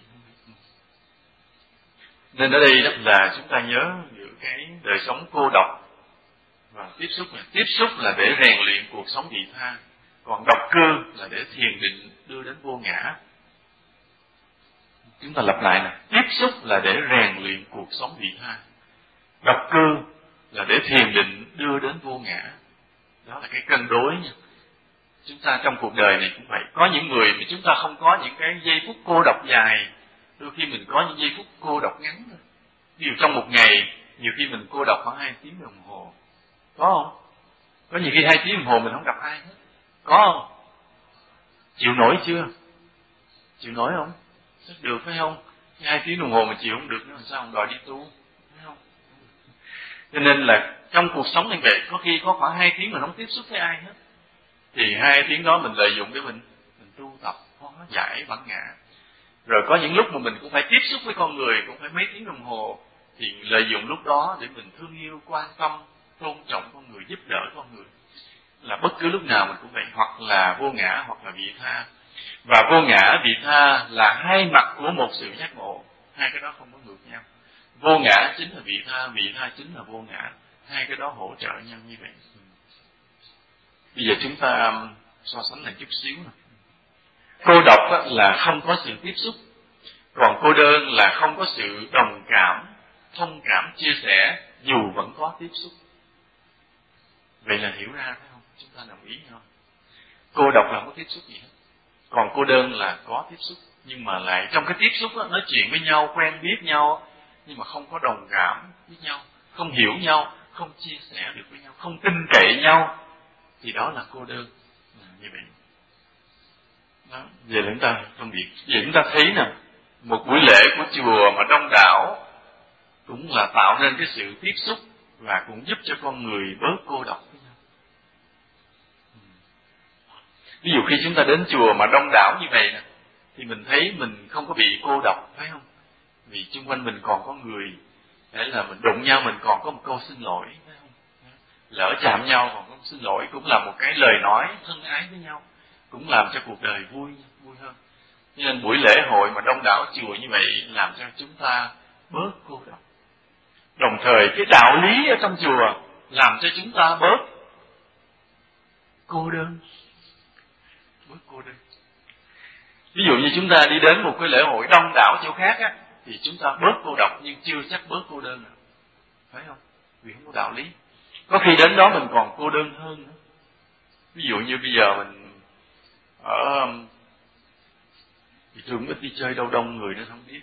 Nên ở đây đó là chúng ta nhớ giữa cái đời sống cô độc và tiếp xúc này. Tiếp xúc là để rèn luyện cuộc sống vị tha, còn độc cư là để thiền định đưa đến vô ngã. Chúng ta lặp lại nè, tiếp xúc là để rèn luyện cuộc sống vị tha, độc cư là để thiền định đưa đến vô ngã. Đó là cái cân đối nha. Chúng ta trong cuộc đời này cũng vậy. Có những người mà chúng ta không có những cái giây phút cô độc dài, đôi khi mình có những giây phút cô độc ngắn thôi. Ví dụ trong một ngày, nhiều khi mình cô độc khoảng 2 tiếng đồng hồ. Có không? Có nhiều khi 2 tiếng đồng hồ mình không gặp ai hết. Có không? Chịu nổi chưa? Chịu nổi không? Chắc được phải không? 2 tiếng đồng hồ mà chịu không được nữa, làm sao không đòi đi tu? Phải không? Cho nên là trong cuộc sống như vậy, có khi có khoảng 2 tiếng mình không tiếp xúc với ai hết, thì 2 tiếng đó mình lợi dụng để mình tu tập hóa giải bản ngã. Rồi có những lúc mà mình cũng phải tiếp xúc với con người, cũng phải mấy tiếng đồng hồ, thì lợi dụng lúc đó để mình thương yêu, quan tâm, tôn trọng con người, giúp đỡ con người. Là bất cứ lúc nào mình cũng vậy, hoặc là vô ngã hoặc là vị tha. Và vô ngã, vị tha là hai mặt của một sự giác ngộ, hai cái đó không có ngược nhau. Vô ngã chính là vị tha chính là vô ngã, hai cái đó hỗ trợ nhau như vậy. Bây giờ chúng ta so sánh lại chút xíu nè. Cô độc là không có sự tiếp xúc, còn cô đơn là không có sự đồng cảm, thông cảm, chia sẻ dù vẫn có tiếp xúc. Vậy là hiểu ra phải không? Chúng ta đồng ý không? Cô độc là không có tiếp xúc gì hết, còn cô đơn là có tiếp xúc, nhưng mà lại trong cái tiếp xúc đó, nói chuyện với nhau, quen biết nhau, nhưng mà không có đồng cảm với nhau, không hiểu nhau, không chia sẻ được với nhau, không tin cậy nhau, thì đó là cô đơn. Như vậy đó. Giờ chúng ta phân biệt. Giờ chúng ta thấy nè, một buổi lễ của chùa mà đông đảo cũng là tạo nên cái sự tiếp xúc và cũng giúp cho con người bớt cô độc với nhau. Ví dụ khi chúng ta đến chùa mà đông đảo như vậy nè, thì mình thấy mình không có bị cô độc, phải không? Vì xung quanh mình còn có người, để là mình đụng nhau mình còn có một câu xin lỗi, phải không? Lỡ chạm nhau còn có một xin lỗi, cũng là một cái lời nói thân ái với nhau, cũng làm cho cuộc đời vui hơn. Nên buổi lễ hội mà đông đảo chùa như vậy làm cho chúng ta bớt cô độc. Đồng thời cái đạo lý ở trong chùa làm cho chúng ta bớt cô đơn. Ví dụ như chúng ta đi đến một cái lễ hội đông đảo chỗ khác á, thì chúng ta bớt cô độc nhưng chưa chắc bớt cô đơn nữa, phải không? Vì không có đạo lý. Có khi đến đó mình còn cô đơn hơn nữa. Ví dụ như bây giờ mình ở thì thường ít đi chơi đâu đông người nó không biết.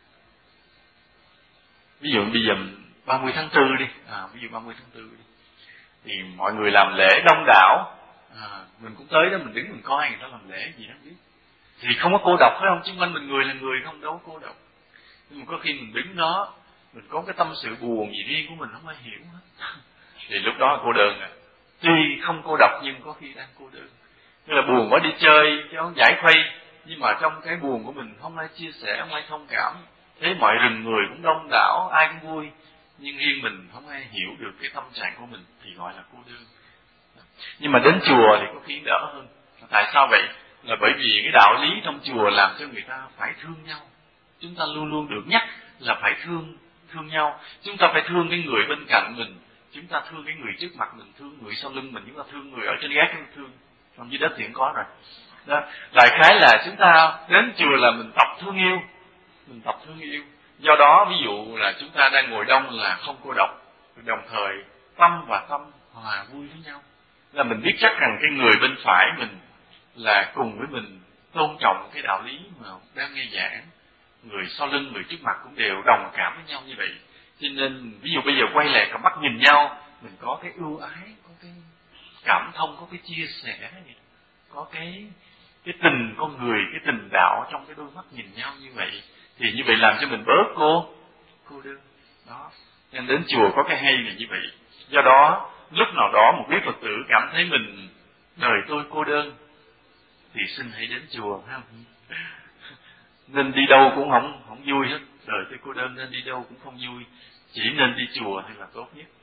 Ví dụ bây giờ 30 tháng 4 đi, ví dụ 30 tháng 4 đi, thì mọi người làm lễ đông đảo, mình cũng tới đó mình đứng mình coi người ta làm lễ gì đó biết, thì không có cô độc, phải không? Xung quanh mình người là người, không đâu có cô độc. Nhưng mà có khi mình đứng đó mình có cái tâm sự buồn gì riêng của mình không ai hiểu hết thì lúc đó là cô đơn à. Tuy không cô độc nhưng có khi đang cô đơn, như là buồn quá đi chơi cho giải khuây, nhưng mà trong cái buồn của mình không ai chia sẻ, không ai thông cảm. Thế mọi rừng người cũng đông đảo, ai cũng vui, nhưng riêng mình không ai hiểu được cái tâm trạng của mình thì gọi là cô đơn. Nhưng mà đến chùa thì có khi đỡ hơn. Tại sao vậy? Là bởi vì cái đạo lý trong chùa làm cho người ta phải thương nhau. Chúng ta luôn luôn được nhắc là phải thương nhau. Chúng ta phải thương cái người bên cạnh mình, chúng ta thương cái người trước mặt mình, thương người sau lưng mình, chúng ta thương người ở trên gác chúng ta thương. Còn dưới đất thì cũng có rồi. Đó. Đại khái là chúng ta đến chùa là mình tập thương yêu. Do đó ví dụ là chúng ta đang ngồi đông là không cô độc, đồng thời tâm và tâm hòa vui với nhau. Là mình biết chắc rằng cái người bên phải mình là cùng với mình tôn trọng cái đạo lý mà đang nghe giảng, người sau lưng, người trước mặt cũng đều đồng cảm với nhau như vậy. Cho nên ví dụ bây giờ quay lại cặp mắt nhìn nhau, mình có cái ưu ái, có cái cảm thông, có cái chia sẻ, có cái tình con người, cái tình đạo trong cái đôi mắt nhìn nhau như vậy, thì như vậy làm cho mình bớt cô đơn đó. Nên đến chùa có cái hay là như vậy. Do đó lúc nào đó một quý Phật tử cảm thấy mình đời tôi cô đơn thì xin hãy đến chùa, phải không? Nên đi đâu cũng không vui hết. Đời tôi cô đơn nên đi đâu cũng không vui, chỉ nên đi chùa thì là tốt nhất.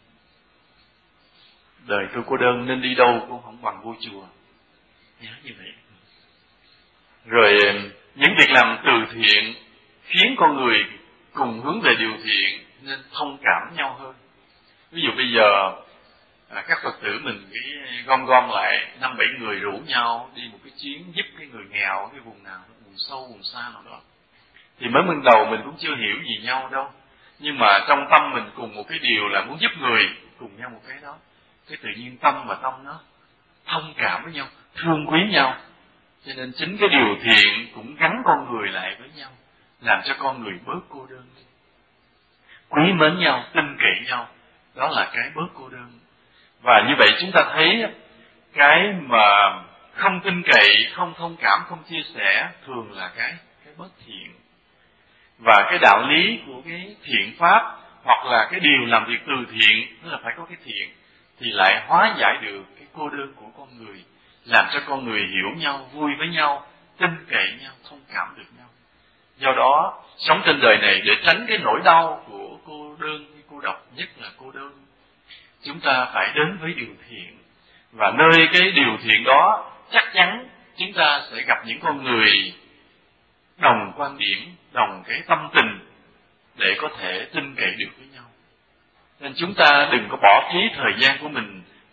Đời tôi cô đơn nên đi đâu cũng không bằng vô chùa, nhớ như vậy. Rồi những việc làm từ thiện khiến con người cùng hướng về điều thiện nên thông cảm nhau hơn. Ví dụ bây giờ các Phật tử mình gom lại 5-7 người rủ nhau đi một cái chuyến giúp cái người nghèo cái vùng nào, vùng sâu vùng xa nào đó, thì mới ban đầu mình cũng chưa hiểu gì nhau đâu, nhưng mà trong tâm mình cùng một cái điều là muốn giúp người, cùng nhau một cái đó, cái tự nhiên tâm và tâm nó thông cảm với nhau, thương quý nhau. Cho nên chính cái điều thiện cũng gắn con người lại với nhau, làm cho con người bớt cô đơn, quý mến nhau, tin cậy nhau. Đó là cái bớt cô đơn. Và như vậy chúng ta thấy cái mà không tin cậy, không thông cảm, không chia sẻ thường là cái bất thiện. Và cái đạo lý của cái thiện pháp hoặc là cái điều làm việc từ thiện, tức là phải có cái thiện, thì lại hóa giải được cái cô đơn của con người, làm cho con người hiểu nhau, vui với nhau, tin cậy nhau, thông cảm được nhau. Do đó sống trên đời này để tránh cái nỗi đau của cô đơn, cô độc, nhất là cô đơn, chúng ta phải đến với điều thiện. Và nơi cái điều thiện đó chắc chắn chúng ta sẽ gặp những con người đồng quan điểm, đồng cái tâm tình để có thể tin cậy được với nhau. Nên chúng ta đừng có bỏ phí thời gian của mình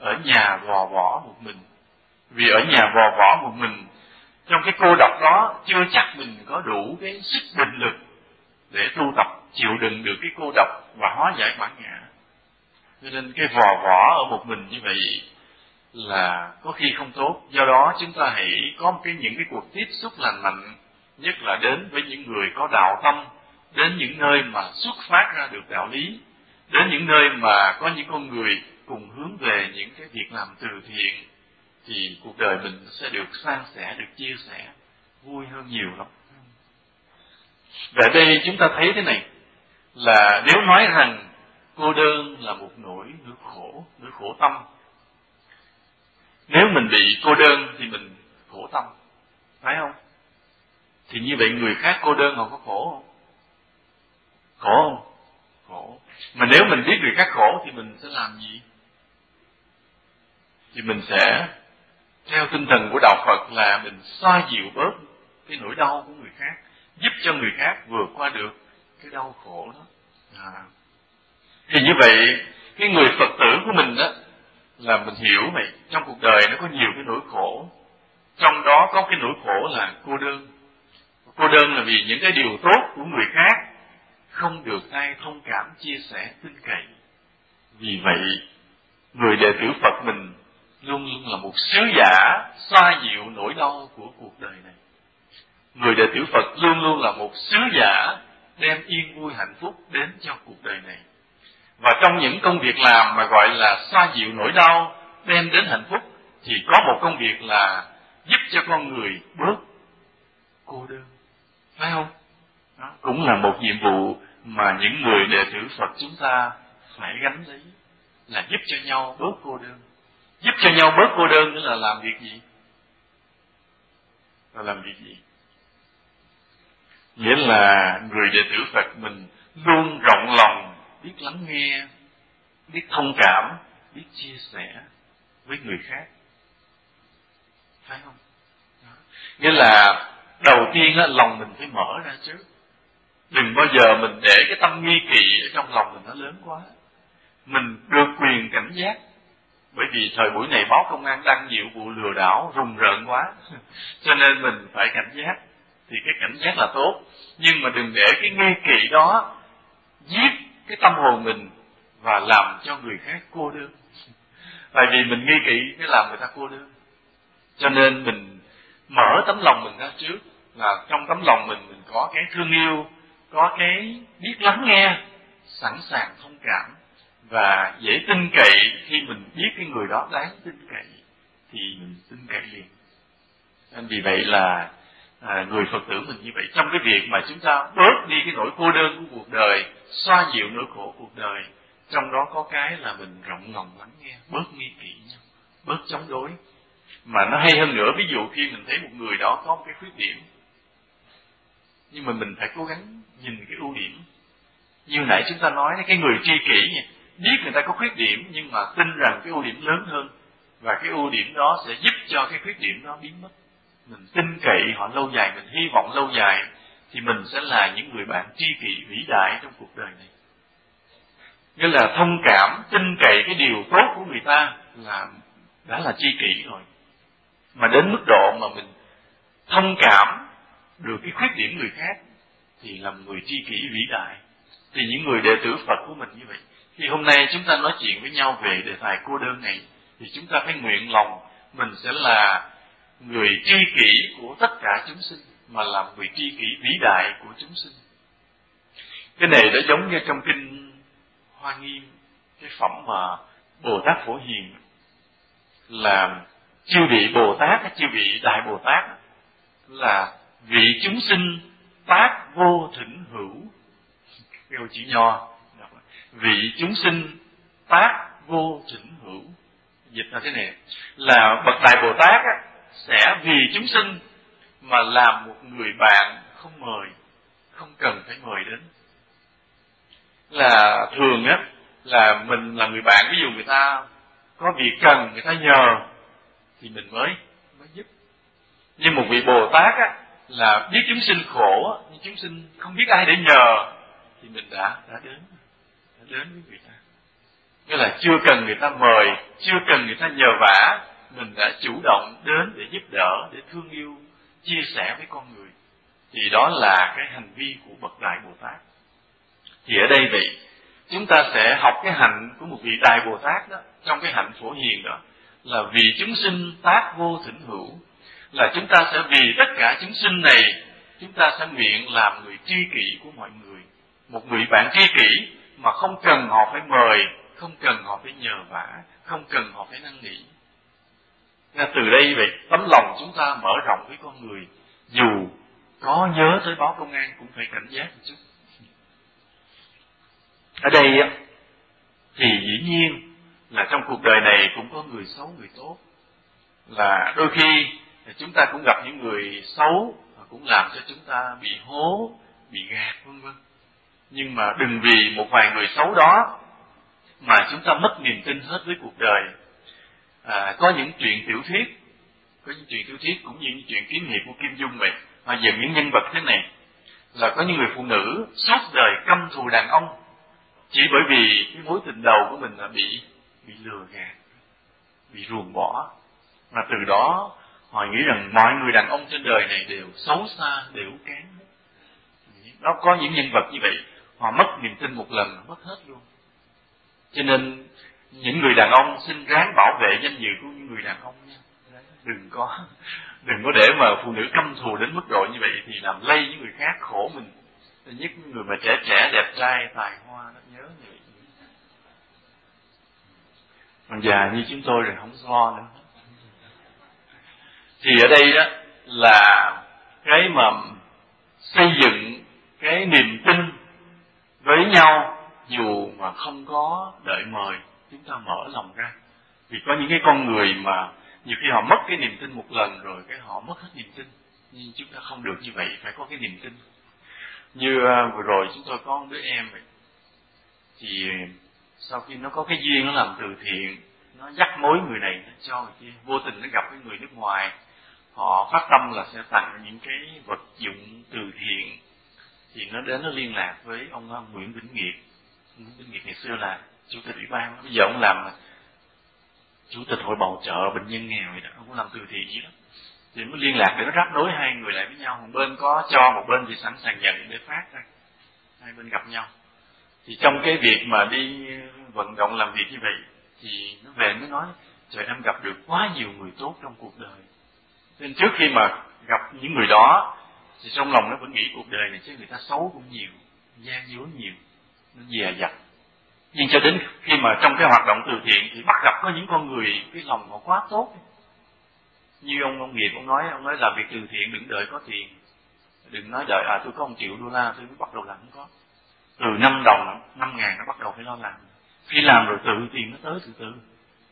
ở nhà gò võ một mình. Vì ở nhà gò võ một mình, trong cái cô độc đó chưa chắc mình có đủ cái sức định lực để tu tập chịu đựng được cái cô độc và hóa giải bản ngã. Cho nên cái vò võ ở một mình như vậy là có khi không tốt. Do đó chúng ta hãy có những cái cuộc tiếp xúc lành mạnh, nhất là đến với những người có đạo tâm, đến những nơi mà xuất phát ra được đạo lý, đến những nơi mà có những con người cùng hướng về những cái việc làm từ thiện, thì cuộc đời mình sẽ được san sẻ, được chia sẻ, vui hơn nhiều lắm. Và đây chúng ta thấy thế này, là nếu nói rằng cô đơn là một nỗi khổ tâm. Nếu mình bị cô đơn thì mình khổ tâm, phải không? Thì như vậy người khác cô đơn họ có khổ không? Khổ không? Khổ. Mà nếu mình biết người khác khổ thì mình sẽ làm gì? Thì mình sẽ theo tinh thần của đạo Phật là mình xoa dịu bớt cái nỗi đau của người khác, giúp cho người khác vượt qua được cái đau khổ đó. Thì như vậy cái người Phật tử của mình đó là mình hiểu vậy, trong cuộc đời nó có nhiều cái nỗi khổ, trong đó có cái nỗi khổ là cô đơn. Cô đơn là vì những cái điều tốt của người khác không được ai thông cảm, chia sẻ, tin cậy. Vì vậy người đệ tử Phật mình luôn luôn là một sứ giả xoa dịu nỗi đau của cuộc đời này. Người đệ tử Phật luôn luôn là một sứ giả đem yên vui hạnh phúc đến cho cuộc đời này. Và trong những công việc làm mà gọi là xoa dịu nỗi đau, đem đến hạnh phúc, thì có một công việc là giúp cho con người bớt cô đơn, phải không? Đó cũng là một nhiệm vụ mà những người đệ tử Phật chúng ta phải gánh lấy, là giúp cho nhau bớt cô đơn. Giúp cho nhau bớt cô đơn nữa là làm việc gì? Là làm việc gì? Nghĩa là người đệ tử Phật mình luôn rộng lòng, biết lắng nghe, biết thông cảm, biết chia sẻ với người khác, phải không? Đó. Nghĩa là đầu tiên là lòng mình phải mở ra trước. Đừng bao giờ mình để cái tâm nghi kỵ ở trong lòng mình nó lớn quá. Mình được quyền cảnh giác. Bởi vì thời buổi này báo công an đăng nhiều vụ lừa đảo rùng rợn quá, cho nên mình phải cảnh giác. Thì cái cảnh giác là tốt, nhưng mà đừng để cái nghi kỵ đó giết cái tâm hồn mình và làm cho người khác cô đơn. Tại vì mình nghi kỵ cái làm người ta cô đơn. Cho nên mình mở tấm lòng mình ra trước, là trong tấm lòng mình có cái thương yêu, có cái biết lắng nghe, sẵn sàng thông cảm và dễ tin cậy. Khi mình biết cái người đó đáng tin cậy thì mình tin cậy liền. Nên vì vậy là người Phật tử mình như vậy, trong cái việc mà chúng ta bớt đi cái nỗi cô đơn của cuộc đời, xoa dịu nỗi khổ cuộc đời, trong đó có cái là mình rộng lòng lắng nghe, bớt nghi kỵ nhau, bớt chống đối. Mà nó hay hơn nữa, ví dụ khi mình thấy một người đó có một cái khuyết điểm, nhưng mà mình phải cố gắng nhìn cái ưu điểm. Như nãy chúng ta nói, cái người tri kỷ biết người ta có khuyết điểm, nhưng mà tin rằng cái ưu điểm lớn hơn, và cái ưu điểm đó sẽ giúp cho cái khuyết điểm đó biến mất. Mình tin cậy họ lâu dài, mình hy vọng lâu dài, thì mình sẽ là những người bạn tri kỷ vĩ đại trong cuộc đời này. Nghĩa là thông cảm, tin cậy cái điều tốt của người ta là đã là tri kỷ rồi. Mà đến mức độ mà mình thông cảm được cái khuyết điểm người khác thì là một người tri kỷ vĩ đại. Thì những người đệ tử Phật của mình như vậy, khi hôm nay chúng ta nói chuyện với nhau về đề tài cô đơn này, thì chúng ta phải nguyện lòng mình sẽ là người tri kỷ của tất cả chúng sinh, mà là người tri kỷ vĩ đại của chúng sinh. Cái này đã giống như trong kinh Hoa Nghiêm, cái phẩm mà Bồ Tát Phổ Hiền, là chư vị Bồ Tát, chư vị Đại Bồ Tát là vị chúng sinh tác vô thỉnh hữu. Câu chữ nho, vị chúng sinh tác vô thỉnh hữu. Dịch là thế này, là bậc Đại Bồ Tát sẽ vì chúng sinh mà làm một người bạn không mời, không cần phải mời đến. Là thường là mình là người bạn, ví dụ người ta có việc cần người ta nhờ thì mình mới giúp. Nhưng một vị Bồ Tát là biết chúng sinh khổ, nhưng chúng sinh không biết ai để nhờ, thì mình đã đến với người ta. Nghĩa là chưa cần người ta mời, chưa cần người ta nhờ vả, mình đã chủ động đến để giúp đỡ, để thương yêu, chia sẻ với con người. Thì đó là cái hành vi của bậc Đại Bồ Tát. Thì ở đây vậy, chúng ta sẽ học cái hạnh của một vị Đại Bồ Tát đó, trong cái hạnh Phổ Hiền đó, là vì chúng sinh tác vô thỉnh hữu, là chúng ta sẽ vì tất cả chúng sinh này, chúng ta sẽ nguyện làm người tri kỷ của mọi người. Một người bạn tri kỷ mà không cần họ phải mời, không cần họ phải nhờ vả, không cần họ phải năn nỉ. Nên từ đây vậy, tấm lòng chúng ta mở rộng với con người, dù có nhớ tới báo công an cũng phải cảnh giác một chút. Ở đây thì dĩ nhiên là trong cuộc đời này cũng có người xấu, người tốt. Là đôi khi chúng ta cũng gặp những người xấu và cũng làm cho chúng ta bị hố, bị gạt vân vân. Nhưng mà đừng vì một vài người xấu đó mà chúng ta mất niềm tin hết với cuộc đời. Có những chuyện tiểu thuyết, cũng như những chuyện kiếm hiệp của Kim Dung vậy, mà dựng những nhân vật thế này, là có những người phụ nữ suốt đời căm thù đàn ông chỉ bởi vì cái mối tình đầu của mình là bị lừa gạt, bị ruồng bỏ, mà từ đó họ nghĩ rằng mọi người đàn ông trên đời này đều xấu xa, đều kém. Nó có những nhân vật như vậy, họ mất niềm tin một lần, mất hết luôn. Cho nên những người đàn ông xin ráng bảo vệ danh dự của những người đàn ông nha. Đừng có để mà phụ nữ căm thù đến mức độ như vậy thì làm lây những người khác khổ mình. Nhất những người mà trẻ đẹp trai tài hoa nó nhớ như vậy. Còn già như chúng tôi rồi không lo nữa. Thì ở đây đó là cái mà xây dựng cái niềm tin với nhau dù mà không có đợi mời, chúng ta mở lòng ra. Vì có những cái con người mà nhiều khi họ mất cái niềm tin một lần rồi cái họ mất hết niềm tin. Nhưng chúng ta không được như vậy, phải có cái niềm tin. Như vừa rồi chúng tôi có một đứa em vậy, thì sau khi nó có cái duyên nó làm từ thiện, nó dắt mối người này nó cho người kia, vô tình nó gặp cái người nước ngoài, họ phát tâm là sẽ tặng những cái vật dụng từ thiện, thì nó đến nó liên lạc với ông Nguyễn Vĩnh Nghiệp. Nguyễn Vĩnh Nghiệp ngày xưa là chủ tịch ủy ban, bây giờ ông làm chủ tịch hội bầu trợ bệnh nhân nghèo vậy đó, ông cũng làm từ thiện gì đó. Thì mới liên lạc để nó ráp nối hai người lại với nhau, một bên có cho, một bên thì sẵn sàng nhận để phát ra, hai bên gặp nhau. Thì trong cái việc mà đi vận động làm việc như vậy, thì nó về mới nói, trời, em gặp được quá nhiều người tốt trong cuộc đời. Nên trước khi mà gặp những người đó, thì trong lòng nó vẫn nghĩ cuộc đời này chứ người ta xấu cũng nhiều, gian dối nhiều, nó dè dặt. Nhưng cho đến khi mà trong cái hoạt động từ thiện thì bắt gặp có những con người cái lòng họ quá tốt. Như ông Nghiệp ông nói làm việc từ thiện đừng đợi có tiền, đừng nói đợi tôi có $1 triệu tôi mới bắt đầu làm. Không có, từ 5 đồng 5.000 nó bắt đầu phải lo làm. Khi làm rồi tự tiền nó tới từ từ.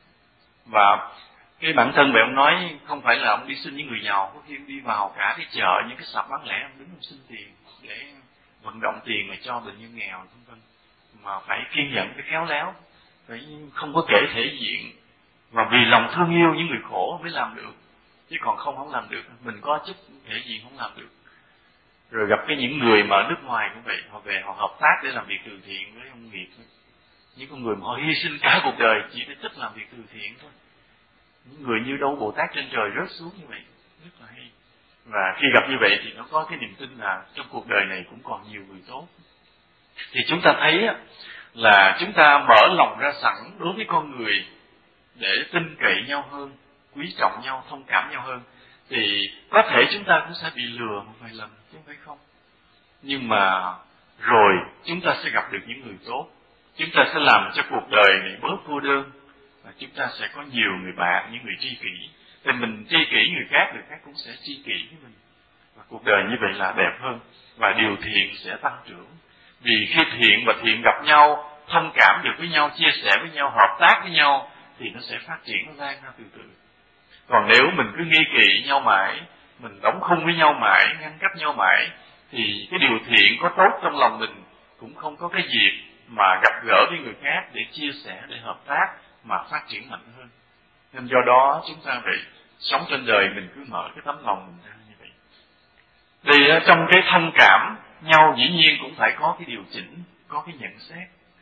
Và cái bản thân vậy ông nói không phải là ông đi xin những người giàu, có khi ông đi vào cả cái chợ, những cái sạp bán lẻ ông đứng ông xin tiền để vận động tiền mà cho bệnh nhân nghèo vân vân. Mà phải kiên nhẫn, phải khéo léo, phải không có kể thể diện, và vì lòng thương yêu những người khổ mới làm được, chứ còn không làm được. Mình có chút thể diện không làm được. Rồi gặp những người mà ở nước ngoài cũng vậy, họ về họ hợp tác để làm việc từ thiện với ông Nghiệp. Những con người mà họ hy sinh cả cuộc đời chỉ để thích làm việc từ thiện thôi. Những người như đâu Bồ Tát trên trời rớt xuống như vậy, rất là hay. Và khi gặp như vậy thì nó có cái niềm tin là trong cuộc đời này cũng còn nhiều người tốt. Thì chúng ta thấy là chúng ta mở lòng ra sẵn đối với con người để tin cậy nhau hơn, quý trọng nhau, thông cảm nhau hơn, thì có thể chúng ta cũng sẽ bị lừa một vài lần, chứ không phải không. Nhưng mà rồi chúng ta sẽ gặp được những người tốt, chúng ta sẽ làm cho cuộc đời này bớt cô đơn, và chúng ta sẽ có nhiều người bạn, những người tri kỷ. Thì mình tri kỷ người khác cũng sẽ tri kỷ với mình. Và cuộc đời như vậy là đẹp hơn, và điều thiện sẽ tăng trưởng. Vì khi thiện và thiện gặp nhau, thông cảm được với nhau, chia sẻ với nhau, hợp tác với nhau, thì nó sẽ phát triển, nó lan ra từ từ. Còn nếu mình cứ nghi kỵ nhau mãi, mình đóng khung với nhau mãi, ngăn cách nhau mãi, thì cái điều thiện có tốt trong lòng mình cũng không có cái dịp mà gặp gỡ với người khác để chia sẻ, để hợp tác mà phát triển mạnh hơn. Nên do đó chúng ta phải sống trên đời mình cứ mở cái tấm lòng mình ra như vậy. Thì trong cái thông cảm nhau dĩ nhiên cũng phải có cái điều chỉnh, có cái nhận xét.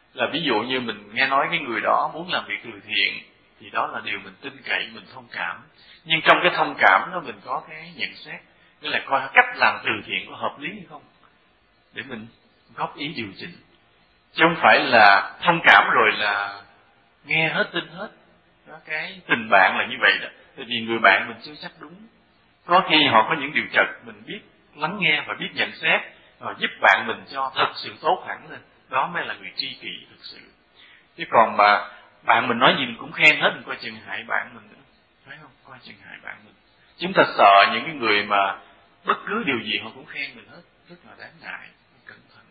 Là ví dụ như mình nghe nói cái người đó muốn làm việc từ thiện, thì đó là điều mình tin cậy, mình thông cảm. Nhưng trong cái thông cảm đó mình có cái nhận xét, nghĩa là coi cách làm từ thiện có hợp lý hay không, để mình góp ý điều chỉnh. Chứ không phải là thông cảm rồi là nghe hết tin hết. Đó, cái tình bạn là như vậy đó. Tại vì người bạn mình chưa chắc đúng. Có khi họ có những điều trật, mình biết lắng nghe và biết nhận xét, và giúp bạn mình cho thật sự tốt hẳn lên. Đó mới là người tri kỷ thực sự. Chứ còn mà bạn mình nói gì mình cũng khen hết, mình coi chừng hại bạn mình nữa. Phải không? Coi chừng hại bạn mình. Chúng ta sợ những cái người mà bất cứ điều gì họ cũng khen mình hết, rất là đáng ngại, cẩn thận.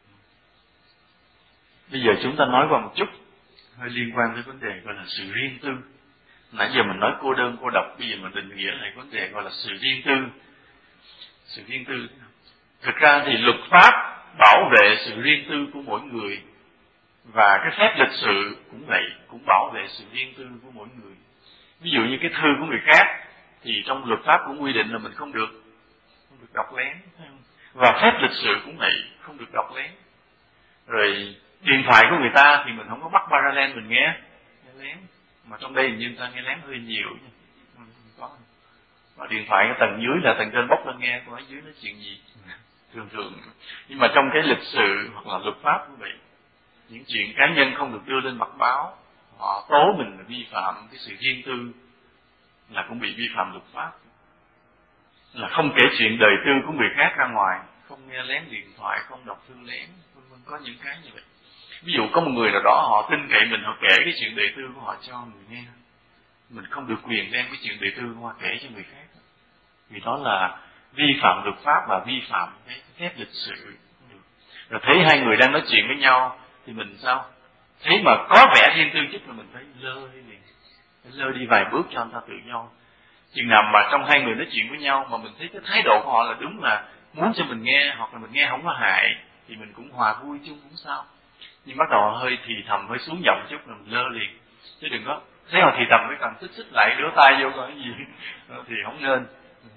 Bây giờ chúng ta nói qua một chút hơi liên quan tới vấn đề gọi là sự riêng tư. Nãy giờ mình nói cô đơn cô độc, bây giờ mình định nghĩa lại vấn đề gọi là sự riêng tư. Sự riêng tư, thực ra thì luật pháp bảo vệ sự riêng tư của mỗi người, và cái phép lịch sự cũng vậy, cũng bảo vệ sự riêng tư của mỗi người. Ví dụ như cái thư của người khác thì trong luật pháp cũng quy định là mình không được đọc lén, và phép lịch sự cũng vậy, không được đọc lén. Rồi điện thoại của người ta thì mình không có bắt parallel mình nghe lén, mà trong đây hình như ta nghe lén hơi nhiều. Có. Mà điện thoại cái tầng dưới là tầng trên bốc lên nghe, còn ở dưới nói chuyện gì thường. Nhưng mà trong cái lịch sự hoặc là luật pháp cũng vậy, những chuyện cá nhân không được đưa lên mặt báo, họ tố mình là vi phạm cái sự riêng tư, là cũng bị vi phạm luật pháp. Là không kể chuyện đời tư của người khác ra ngoài, không nghe lén điện thoại, không đọc thư lén, có những cái như vậy. Ví dụ có một người nào đó họ tin cậy mình, họ kể cái chuyện đời tư của họ cho người nghe, mình không được quyền đem cái chuyện đời tư của họ kể cho người khác, vì đó là vi phạm luật pháp và vi phạm cái phép lịch sự. Rồi thấy hai người đang nói chuyện với nhau thì mình sao? Thấy mà có vẻ riêng tư chút là mình phải lơ đi liền, phải lơ đi vài bước cho anh ta tự do. Chừng nào mà trong hai người nói chuyện với nhau mà mình thấy cái thái độ của họ là đúng là muốn cho mình nghe, hoặc là mình nghe không có hại, thì mình cũng hòa vui chung, không sao. Nhưng bắt đầu hơi thì thầm, hơi xuống giọng chút là mình lơ liền, chứ đừng có thấy họ thì thầm cái cần xích lại đứa tay vô coi cái gì thì không nên.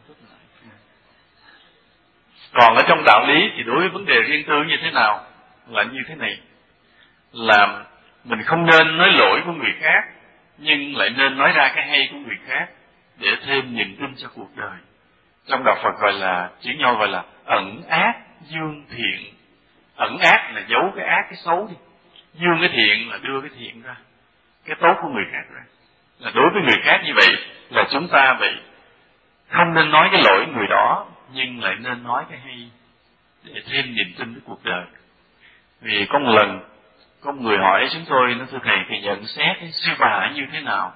Còn ở trong đạo lý thì đối với vấn đề riêng tư như thế nào là như thế này, là mình không nên nói lỗi của người khác, nhưng lại nên nói ra cái hay của người khác để thêm niềm tin cho cuộc đời. Trong đạo Phật gọi là, chữ nho gọi là ẩn ác dương thiện. Ẩn ác là giấu cái ác, cái xấu đi. Dương cái thiện là đưa cái thiện ra, cái tốt của người khác ra. Là đối với người khác như vậy là chúng ta vậy, không nên nói cái lỗi người đó, nhưng lại nên nói cái hay để thêm niềm tin với cuộc đời. Vì có một lần có một người hỏi chúng tôi, nó thưa thầy, thầy nhận xét cái sư bà như thế nào?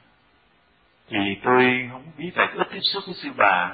Thì tôi không biết, tại ít tiếp xúc với sư bà.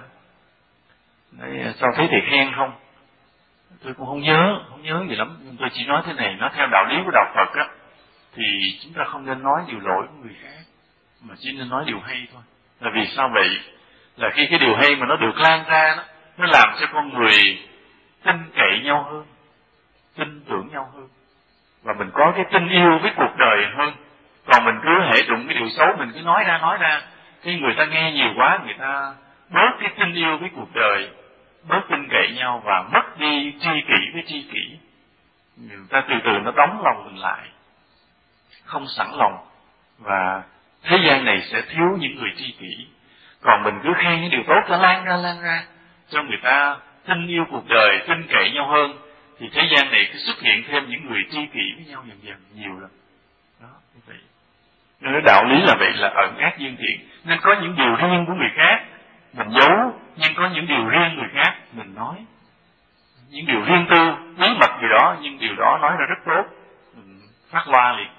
Đấy, sao thấy thầy khen không? Tôi cũng không nhớ gì lắm, nhưng tôi chỉ nói thế này, nó theo đạo lý của đạo Phật á, thì chúng ta không nên nói điều lỗi của người khác, mà chỉ nên nói điều hay thôi. Là vì sao vậy? Là khi cái điều hay mà nó được lan ra đó, nó làm cho con người tin cậy nhau hơn, tin tưởng nhau hơn, và mình có cái tình yêu với cuộc đời hơn. Còn mình cứ hễ đụng cái điều xấu mình cứ nói ra, khi người ta nghe nhiều quá, người ta bớt cái tình yêu với cuộc đời, bớt tin cậy nhau và mất đi tri kỷ với tri kỷ. Người ta từ từ nó đóng lòng mình lại, không sẵn lòng, và thế gian này sẽ thiếu những người tri kỷ. Còn mình cứ khen những điều tốt nó lan ra cho người ta tin yêu cuộc đời, tin cậy nhau hơn, thì thế gian này cứ xuất hiện thêm những người tri kỷ với nhau dần nhiều lắm. Đó, như vậy. Nên đạo lý là vậy, là ẩn ác dương thiện. Nên có những điều riêng của người khác mình giấu, nhưng có những điều riêng người khác mình nói. Những điều riêng tư, bí mật gì đó, nhưng điều đó nói ra rất tốt, mình phát loa liền.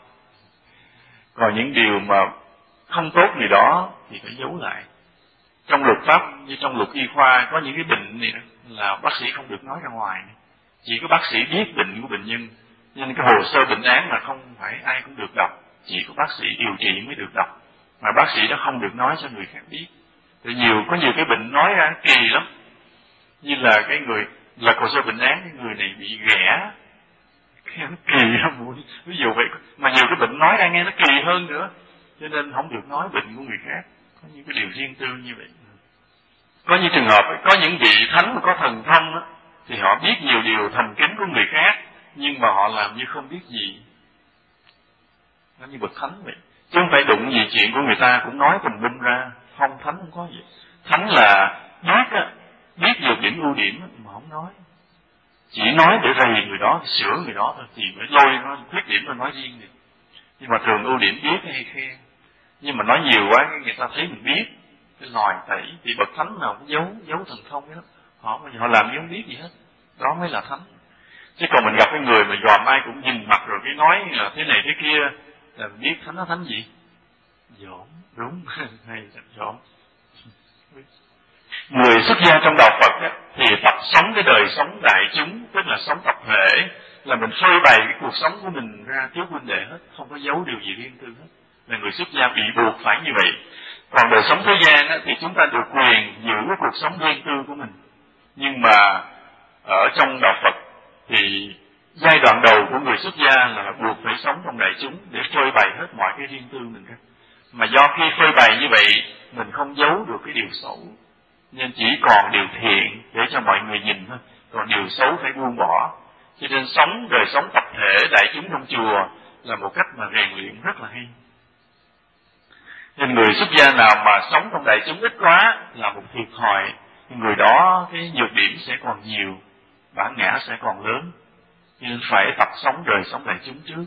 Còn những điều mà không tốt gì đó thì phải giấu lại. Trong luật pháp như trong luật y khoa có những cái bệnh này là bác sĩ không được nói ra ngoài, chỉ có bác sĩ biết bệnh của bệnh nhân, nên cái hồ sơ bệnh án là không phải ai cũng được đọc, chỉ có bác sĩ điều trị mới được đọc, mà bác sĩ đó không được nói cho người khác biết. Thì có nhiều cái bệnh nói ra kỳ lắm, như là cái người lật hồ sơ bệnh án, cái người này bị ghẻ, nó kỳ lắm. Ví dụ vậy, mà nhiều cái bệnh nói ra nghe nó kỳ hơn nữa, cho nên không được nói bệnh của người khác. Có những cái điều riêng tư như vậy. Có những trường hợp, có những vị thánh mà có thần thông đó, thì họ biết nhiều điều thành kính của người khác, nhưng mà họ làm như không biết gì. nó như bậc thánh vậy. Chứ không phải đụng gì chuyện của người ta cũng nói tùm lum ra. Không, thánh không có gì. Thánh là biết nhược điểm ưu điểm mà không nói. Chỉ nói để rầy người đó, sửa người đó thôi, thì mới lôi nó khuyết điểm nó nói riêng được. Nhưng mà thường ưu điểm biết hay khen. Nhưng mà nói nhiều quá người ta thấy mình biết, cái lòi tẩy. Thì bậc thánh nào cũng giấu thần thông đó. Họ làm như không biết gì hết. Đó mới là thánh. Chứ còn mình gặp cái người mà dòm ai cũng nhìn mặt rồi cái nói là thế này thế kia, là biết thánh nó thánh gì? Dỗm, đúng, hay thật dỗm. Người xuất gia trong đạo Phật á, thì tập sống cái đời sống đại chúng, tức là sống tập thể, là mình phơi bày cái cuộc sống của mình ra trước huynh đệ hết, không có giấu điều gì riêng tư hết. Là người xuất gia bị buộc phải như vậy. Còn đời sống thế gian á, thì chúng ta được quyền giữ cái cuộc sống riêng tư của mình. Nhưng mà ở trong đạo Phật thì giai đoạn đầu của người xuất gia là buộc phải sống trong đại chúng để phơi bày hết mọi cái riêng tư mình ra. Mà do khi phơi bày như vậy, mình không giấu được cái điều xấu, nên chỉ còn điều thiện để cho mọi người nhìn thôi, còn điều xấu phải buông bỏ. Cho nên sống đời sống tập thể đại chúng trong chùa là một cách mà rèn luyện rất là hay. Nên người xuất gia nào mà sống trong đại chúng ít quá là một thiệt thòi. Người đó cái nhược điểm sẽ còn nhiều, bản ngã sẽ còn lớn. Nên phải tập sống đời sống đại chúng trước.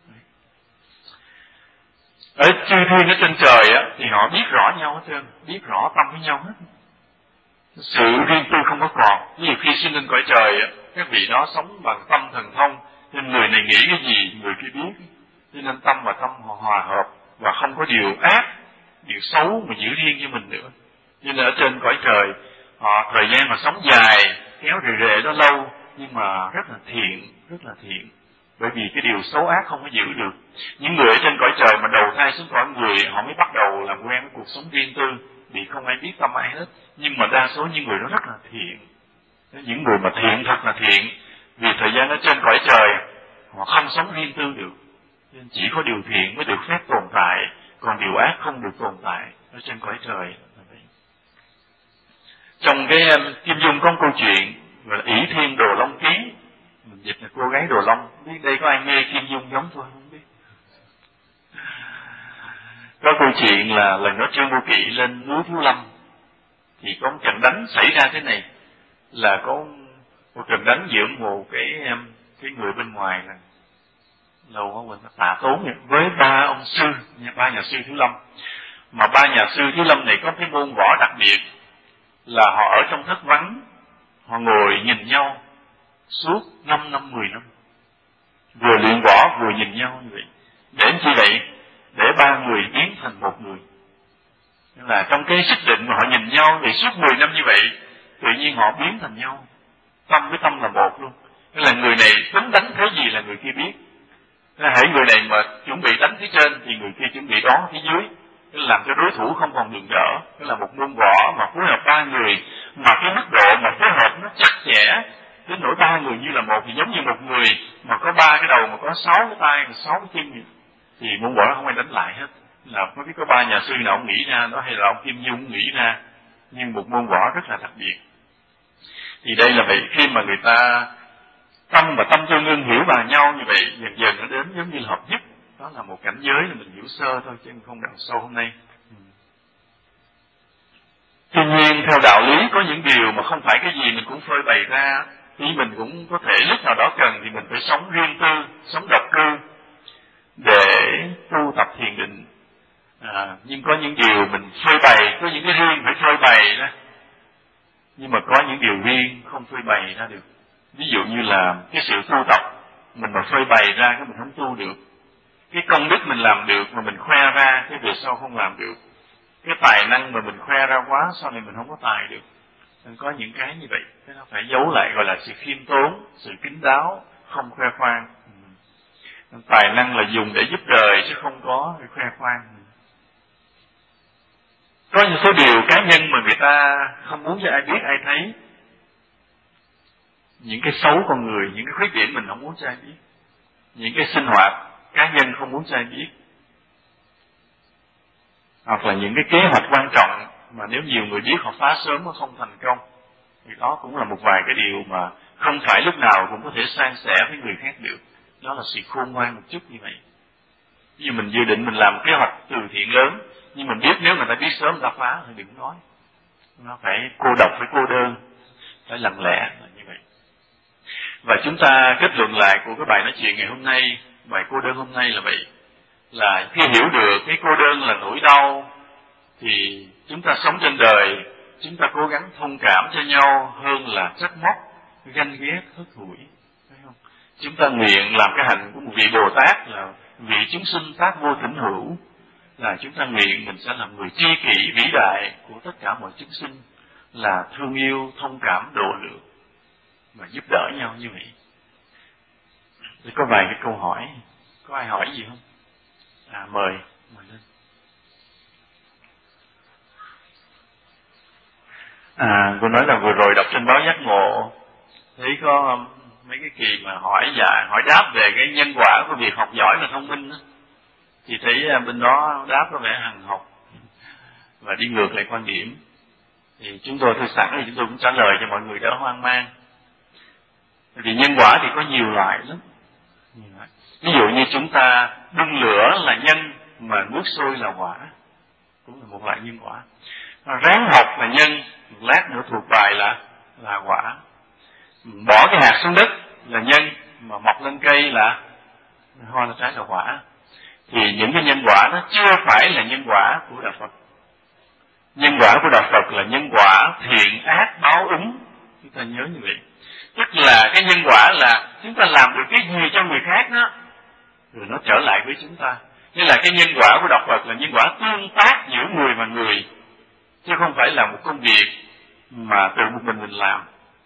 Ở chư thiên ở trên trời á, thì họ biết rõ nhau hết trơn, biết rõ tâm với nhau hết. Sự riêng tư không có còn. Nhiều khi sinh lên cõi trời á, các vị đó sống bằng tâm thần thông, nên người này nghĩ cái gì người kia biết. Cho nên tâm và tâm họ hòa hợp và không có điều ác, điều xấu mà giữ riêng cho mình nữa. Nên ở trên cõi trời, họ thời gian mà sống dài, kéo rề đó lâu, nhưng mà rất là thiện. Bởi vì cái điều xấu ác không có giữ được. Những người ở trên cõi trời mà đầu thai xuống cõi người, họ mới bắt đầu làm quen với cuộc sống riêng tư, vì không ai biết tâm ai hết. Nhưng mà đa số những người đó rất là thiện. Những người mà thiện thật là thiện, vì thời gian ở trên cõi trời họ không sống riêng tư được, nên chỉ có điều thiện mới được phép tồn tại, còn điều ác không được tồn tại ở trên cõi trời. Trong cái Kim Dung có một câu chuyện gọi là ỷ thiên đồ long ký, mình dịch là cô gái đồ long. Biết đây có ai mê Kim Dung giống tôi không biết. Có câu chuyện là lần đó Trương Vô Kỵ lên núi Thiếu Lâm, thì có một trận đánh xảy ra thế này, là có một trận đánh giữa một cái người bên ngoài là lâu quá quên, Tạ Tốn với ba ông sư, ba nhà sư Thiếu Lâm. Mà ba nhà sư Thiếu Lâm này có cái môn võ đặc biệt là họ ở trong thất vắng, họ ngồi nhìn nhau suốt 5 năm 10 năm, vừa luyện võ vừa nhìn nhau như vậy. Để chi vậy? Để ba người biến thành một người. Nên là trong cái sức định mà họ nhìn nhau thì suốt 10 năm như vậy, tự nhiên họ biến thành nhau, tâm với tâm là một luôn. Nên là người này tính đánh thế gì là người kia biết. Nên hãy người này mà chuẩn bị đánh phía trên thì người kia chuẩn bị đón phía dưới, nên làm cho đối thủ không còn đường đỡ. Nên là một môn võ mà phối hợp ba người, mà cái mức độ mà phối hợp nó chặt chẽ đến nỗi ba người như là một, thì giống như một người mà có ba cái đầu mà có 6 cái tay, 6 cái chân, thì môn võ không ai đánh lại hết. Là mới biết có ba nhà sư nào ông nghĩ ra đó, hay là ông Kim Dung nghĩ ra, nhưng một môn võ rất là đặc biệt. Thì đây là vậy, khi mà người ta tâm và tâm tương ưng hiểu vào nhau như vậy, dần dần nó đến giống như là hợp nhất. Đó là một cảnh giới là mình hiểu sơ thôi, chứ không đào sâu hôm nay. Tuy nhiên theo đạo lý có những điều mà không phải cái gì mình cũng phơi bày ra, thì mình cũng có thể lúc nào đó cần thì mình phải sống riêng tư, sống độc cư để tu tập thiền định. Nhưng có những điều mình phơi bày, có những cái riêng phải phơi bày đó, nhưng mà có những điều riêng không phơi bày ra được. Ví dụ như là cái sự tu tập mình mà phơi bày ra cái mình không tu được. Cái công đức mình làm được mà mình khoe ra, cái về sau không làm được. Cái tài năng mà mình khoe ra quá, sau này mình không có tài được. Nên có những cái như vậy, cái nó phải giấu lại, gọi là sự khiêm tốn, sự kín đáo, không khoe khoang. Tài năng là dùng để giúp đời chứ không có để khoe khoang. Có những số điều cá nhân mà người ta không muốn cho ai biết, ai thấy. Những cái xấu con người, những cái khuyết điểm mình không muốn cho ai biết. Những cái sinh hoạt cá nhân không muốn cho ai biết. Hoặc là những cái kế hoạch quan trọng mà nếu nhiều người biết họ phá sớm nó không thành công. Thì đó cũng là một vài cái điều mà không phải lúc nào cũng có thể san sẻ với người khác được. Đó là sự khôn ngoan một chút như vậy. Ví dụ mình dự định mình làm kế hoạch từ thiện lớn, nhưng mình biết nếu người ta biết sớm người ta phá thì đừng nói. Nó phải cô độc, phải cô đơn, phải lặng lẽ là như vậy. Và chúng ta kết luận lại của cái bài nói chuyện ngày hôm nay, bài cô đơn hôm nay là vậy. Là khi hiểu được cái cô đơn là nỗi đau, thì chúng ta sống trên đời, chúng ta cố gắng thông cảm cho nhau hơn là trách móc, ganh ghét, hất hủi. Thấy không? Chúng ta nguyện làm cái hạnh của một vị Bồ Tát là vị chúng sinh tác vô thỉnh hữu, là chúng ta nguyện mình sẽ làm người tri kỷ vĩ đại của tất cả mọi chúng sinh, là thương yêu, thông cảm, độ lượng và giúp đỡ nhau như vậy. Thì có vài cái câu hỏi, có ai hỏi gì không? Mời lên. Tôi nói là vừa rồi đọc trên báo Giác Ngộ, thấy có mấy cái kỳ mà hỏi đáp về cái nhân quả của việc học giỏi và thông minh đó. Thì thấy bên đó đáp có vẻ hằng học và đi ngược lại quan điểm. Thì chúng tôi thư sẵn thì chúng tôi cũng trả lời cho mọi người đỡ hoang mang. Vì nhân quả thì có nhiều loại lắm. Ví dụ như chúng ta đun lửa là nhân, mà nước sôi là quả, cũng là một loại nhân quả. Ráng học là nhân, một lát nữa thuộc bài là quả. Bỏ cái hạt xuống đất là nhân, mà mọc lên cây là hoa, là trái, là quả. Thì những cái nhân quả đó chưa phải là nhân quả của Đạo Phật. Nhân quả của Đạo Phật là nhân quả thiện ác báo ứng. Chúng ta nhớ như vậy. Tức là cái nhân quả là chúng ta làm được cái gì cho người khác đó, rồi nó trở lại với chúng ta. Như là cái nhân quả của Đạo Phật là nhân quả tương tác giữa người và người, chứ không phải là một công việc mà tự một mình làm.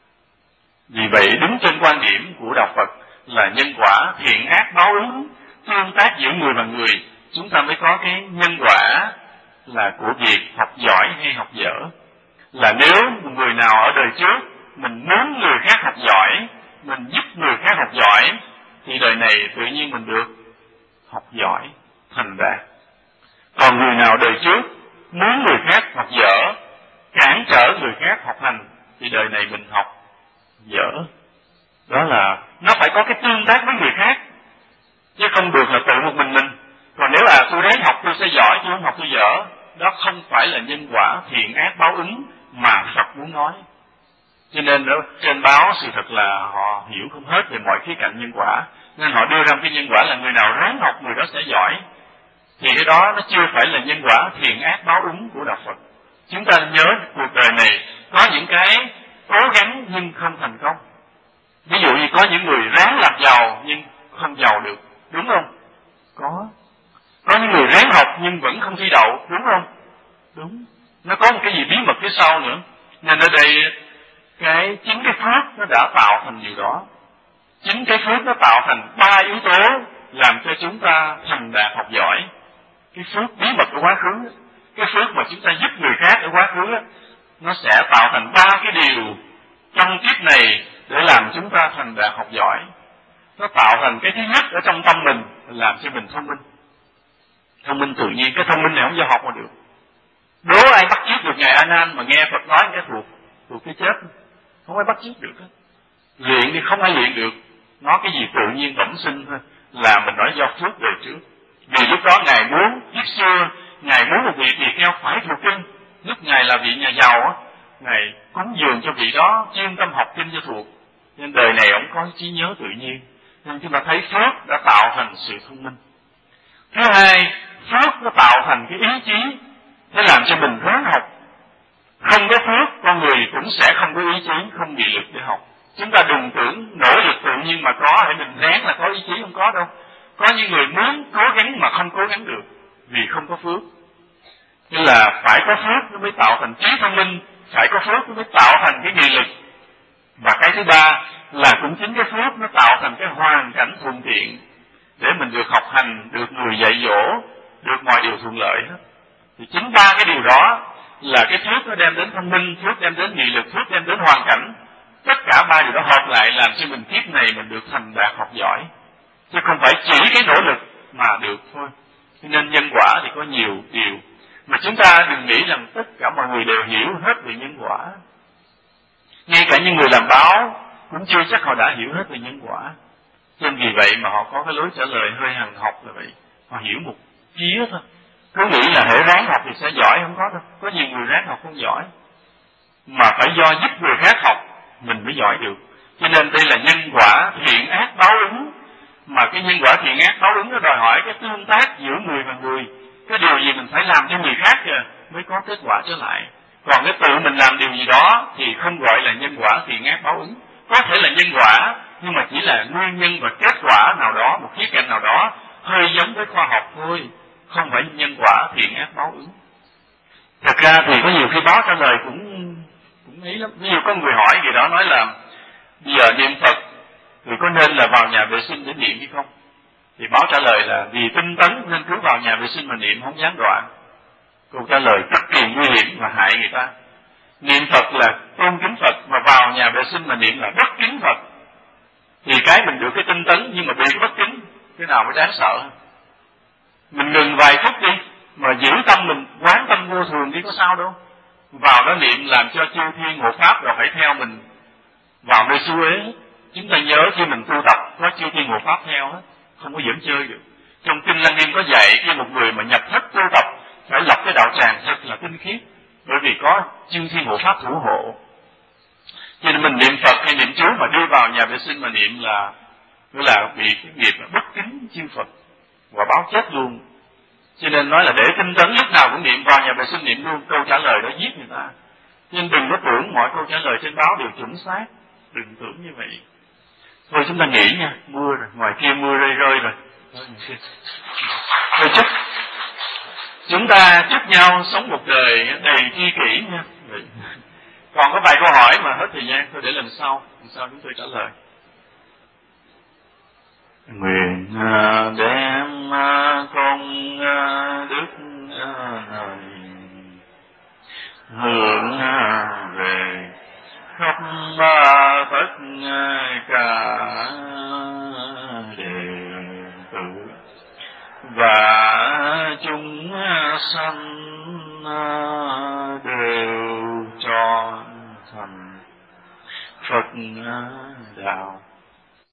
Vì vậy đứng trên quan điểm của Đạo Phật là nhân quả thiện ác báo ứng, tương tác giữa người và người, chúng ta mới có cái nhân quả là của việc học giỏi hay học dở. Là nếu một người nào ở đời trước mình muốn người khác học giỏi, mình giúp người khác học giỏi, thì đời này tự nhiên mình được học giỏi, thành đạt. Còn người nào đời trước muốn người khác học dở, cản trở người khác học hành, thì đời này mình học dở. Đó là nó phải có cái tương tác với người khác, chứ không được là tự một mình. Còn nếu là tôi ráng học tôi sẽ giỏi, tôi không học tôi dở, đó không phải là nhân quả thiện ác báo ứng mà Phật muốn nói. Cho nên đó, trên báo sự thật là họ hiểu không hết về mọi khía cạnh nhân quả, nên họ đưa ra cái nhân quả là người nào ráng học người đó sẽ giỏi. Thì cái đó nó chưa phải là nhân quả thiện ác báo ứng của Đạo Phật. Chúng ta nhớ cuộc đời này có những cái cố gắng nhưng không thành công. Ví dụ như có những người ráng làm giàu nhưng không giàu được, đúng không? Có những người ráng học nhưng vẫn không thi đậu, đúng không? Đúng. Nó có một cái gì bí mật phía sau nữa. Nên ở đây chính cái phước nó đã tạo thành điều đó. Chính cái phước nó tạo thành 3 yếu tố làm cho chúng ta thành đạt học giỏi. Cái phước bí mật của quá khứ, cái phước mà chúng ta giúp người khác ở quá khứ, nó sẽ tạo thành 3 cái điều trong kiếp này để làm chúng ta thành đạt học giỏi. Nó tạo thành cái thứ nhất ở trong tâm mình, làm cho mình thông minh. Thông minh tự nhiên, cái thông minh này không do học mà được. Đố ai bắt chước được Ngài A Nan mà nghe Phật nói cái thuộc cái chết, không ai bắt chước được hết. Luyện thì không ai luyện được, nói cái gì tự nhiên bẩm sinh thôi, là mình nói do phước đời trước. Vì lúc đó Ngài muốn, kiếp xưa Ngài muốn một vị tỳ kheo phải thuộc kinh. Lúc Ngài là vị nhà giàu á, Ngài cúng dường cho vị đó chuyên tâm học kinh cho thuộc. Nên đời này ông có trí nhớ tự nhiên. Nên chúng ta thấy phước đã tạo thành sự thông minh. Thứ hai, phước nó tạo thành cái ý chí để làm cho mình ráng học. Không có phước, con người cũng sẽ không có ý chí, không nghị lực để học. Chúng ta đừng tưởng nỗ lực tự nhiên mà có, hay mình ráng là có ý chí, không có đâu. Có những người muốn cố gắng mà không cố gắng được vì không có phước. Nên là phải có phước nó mới tạo thành trí thông minh, phải có phước nó mới tạo thành cái nghị lực. Và cái thứ ba là cũng chính cái phước nó tạo thành cái hoàn cảnh thuận tiện để mình được học hành, được người dạy dỗ, được mọi điều thuận lợi hết. Thì chính 3 cái điều đó là cái phước nó đem đến thông minh, phước đem đến nghị lực, phước đem đến hoàn cảnh. Tất cả 3 điều đó hợp lại làm cho mình kiếp này mình được thành đạt học giỏi, chứ không phải chỉ cái nỗ lực mà được thôi. Cho nên nhân quả thì có nhiều điều mà chúng ta đừng nghĩ rằng tất cả mọi người đều hiểu hết về nhân quả. Ngay cả những người làm báo cũng chưa chắc họ đã hiểu hết về nhân quả. Nên vì vậy mà họ có cái lối trả lời hơi hằn học là vậy. họ hiểu một phía thôi, cứ nghĩ là hệ ráng học thì sẽ giỏi, không có đâu. Có nhiều người ráng học không giỏi, mà phải do giúp người khác học mình mới giỏi được. Cho nên đây là nhân quả thiện ác báo ứng, mà cái nhân quả thiện ác báo ứng nó đòi hỏi cái tương tác giữa người và người. Cái điều gì mình phải làm cho người khác kìa mới có kết quả trở lại. Còn cái tự mình làm điều gì đó thì không gọi là nhân quả thiện ác báo ứng. Có thể là nhân quả, nhưng mà chỉ là nguyên nhân và kết quả nào đó, một khía cạnh nào đó hơi giống với khoa học thôi, không phải nhân quả thiện ác báo ứng. Thật ra thì có nhiều khi báo trả lời cũng ấy lắm. Ví dụ có người hỏi gì đó, nói là bây giờ niệm Phật thì có nên là vào nhà vệ sinh để niệm hay không? Thì báo trả lời là vì tinh tấn nên cứ vào nhà vệ sinh mà niệm, không gián đoạn. Câu trả lời cực kỳ nguy hiểm và hại người ta. Niệm Phật là tôn kính Phật, mà vào nhà vệ sinh mà niệm là bất kính Phật. Thì cái mình được cái tinh tấn nhưng mà bị cái bất kính, cái nào mới đáng sợ. Mình ngừng vài phút đi, mà giữ tâm mình quán tâm vô thường đi, có sao đâu. Vào đó niệm làm cho chư thiên hộ pháp rồi phải theo mình vào nơi xu ế. Chúng ta nhớ khi mình tu tập có chư thiên hộ pháp theo hết, không có dẫn chơi được. Trong kinh Lăng Nghiêm có dạy khi một người mà nhập thất tu tập phải lập cái đạo tràng thật là tinh khiết, bởi vì có chư thiên hộ pháp thủ hộ. Cho nên mình niệm Phật hay niệm chú mà đưa vào nhà vệ sinh mà niệm là bị cái nghiệp là bất kính chư Phật và báo chết luôn. Cho nên nói là để tinh tấn lúc nào cũng niệm, vào nhà vệ sinh niệm luôn, câu trả lời đó giết người ta. Nhưng đừng có tưởng mọi câu trả lời trên báo đều chuẩn xác, đừng tưởng như vậy. Thôi chúng ta nghỉ nha, mưa rồi, ngoài kia mưa rơi rơi rồi. Thôi chúc chúng ta chúc nhau sống một đời đầy tri kỷ nha. Còn có vài câu hỏi mà hết thời gian, thôi để lần sau chúng tôi trả lời. Nguyện đem công đức này hướng về khắp tất cả đệ tử và chúng sanh đều trọn thành Phật đạo.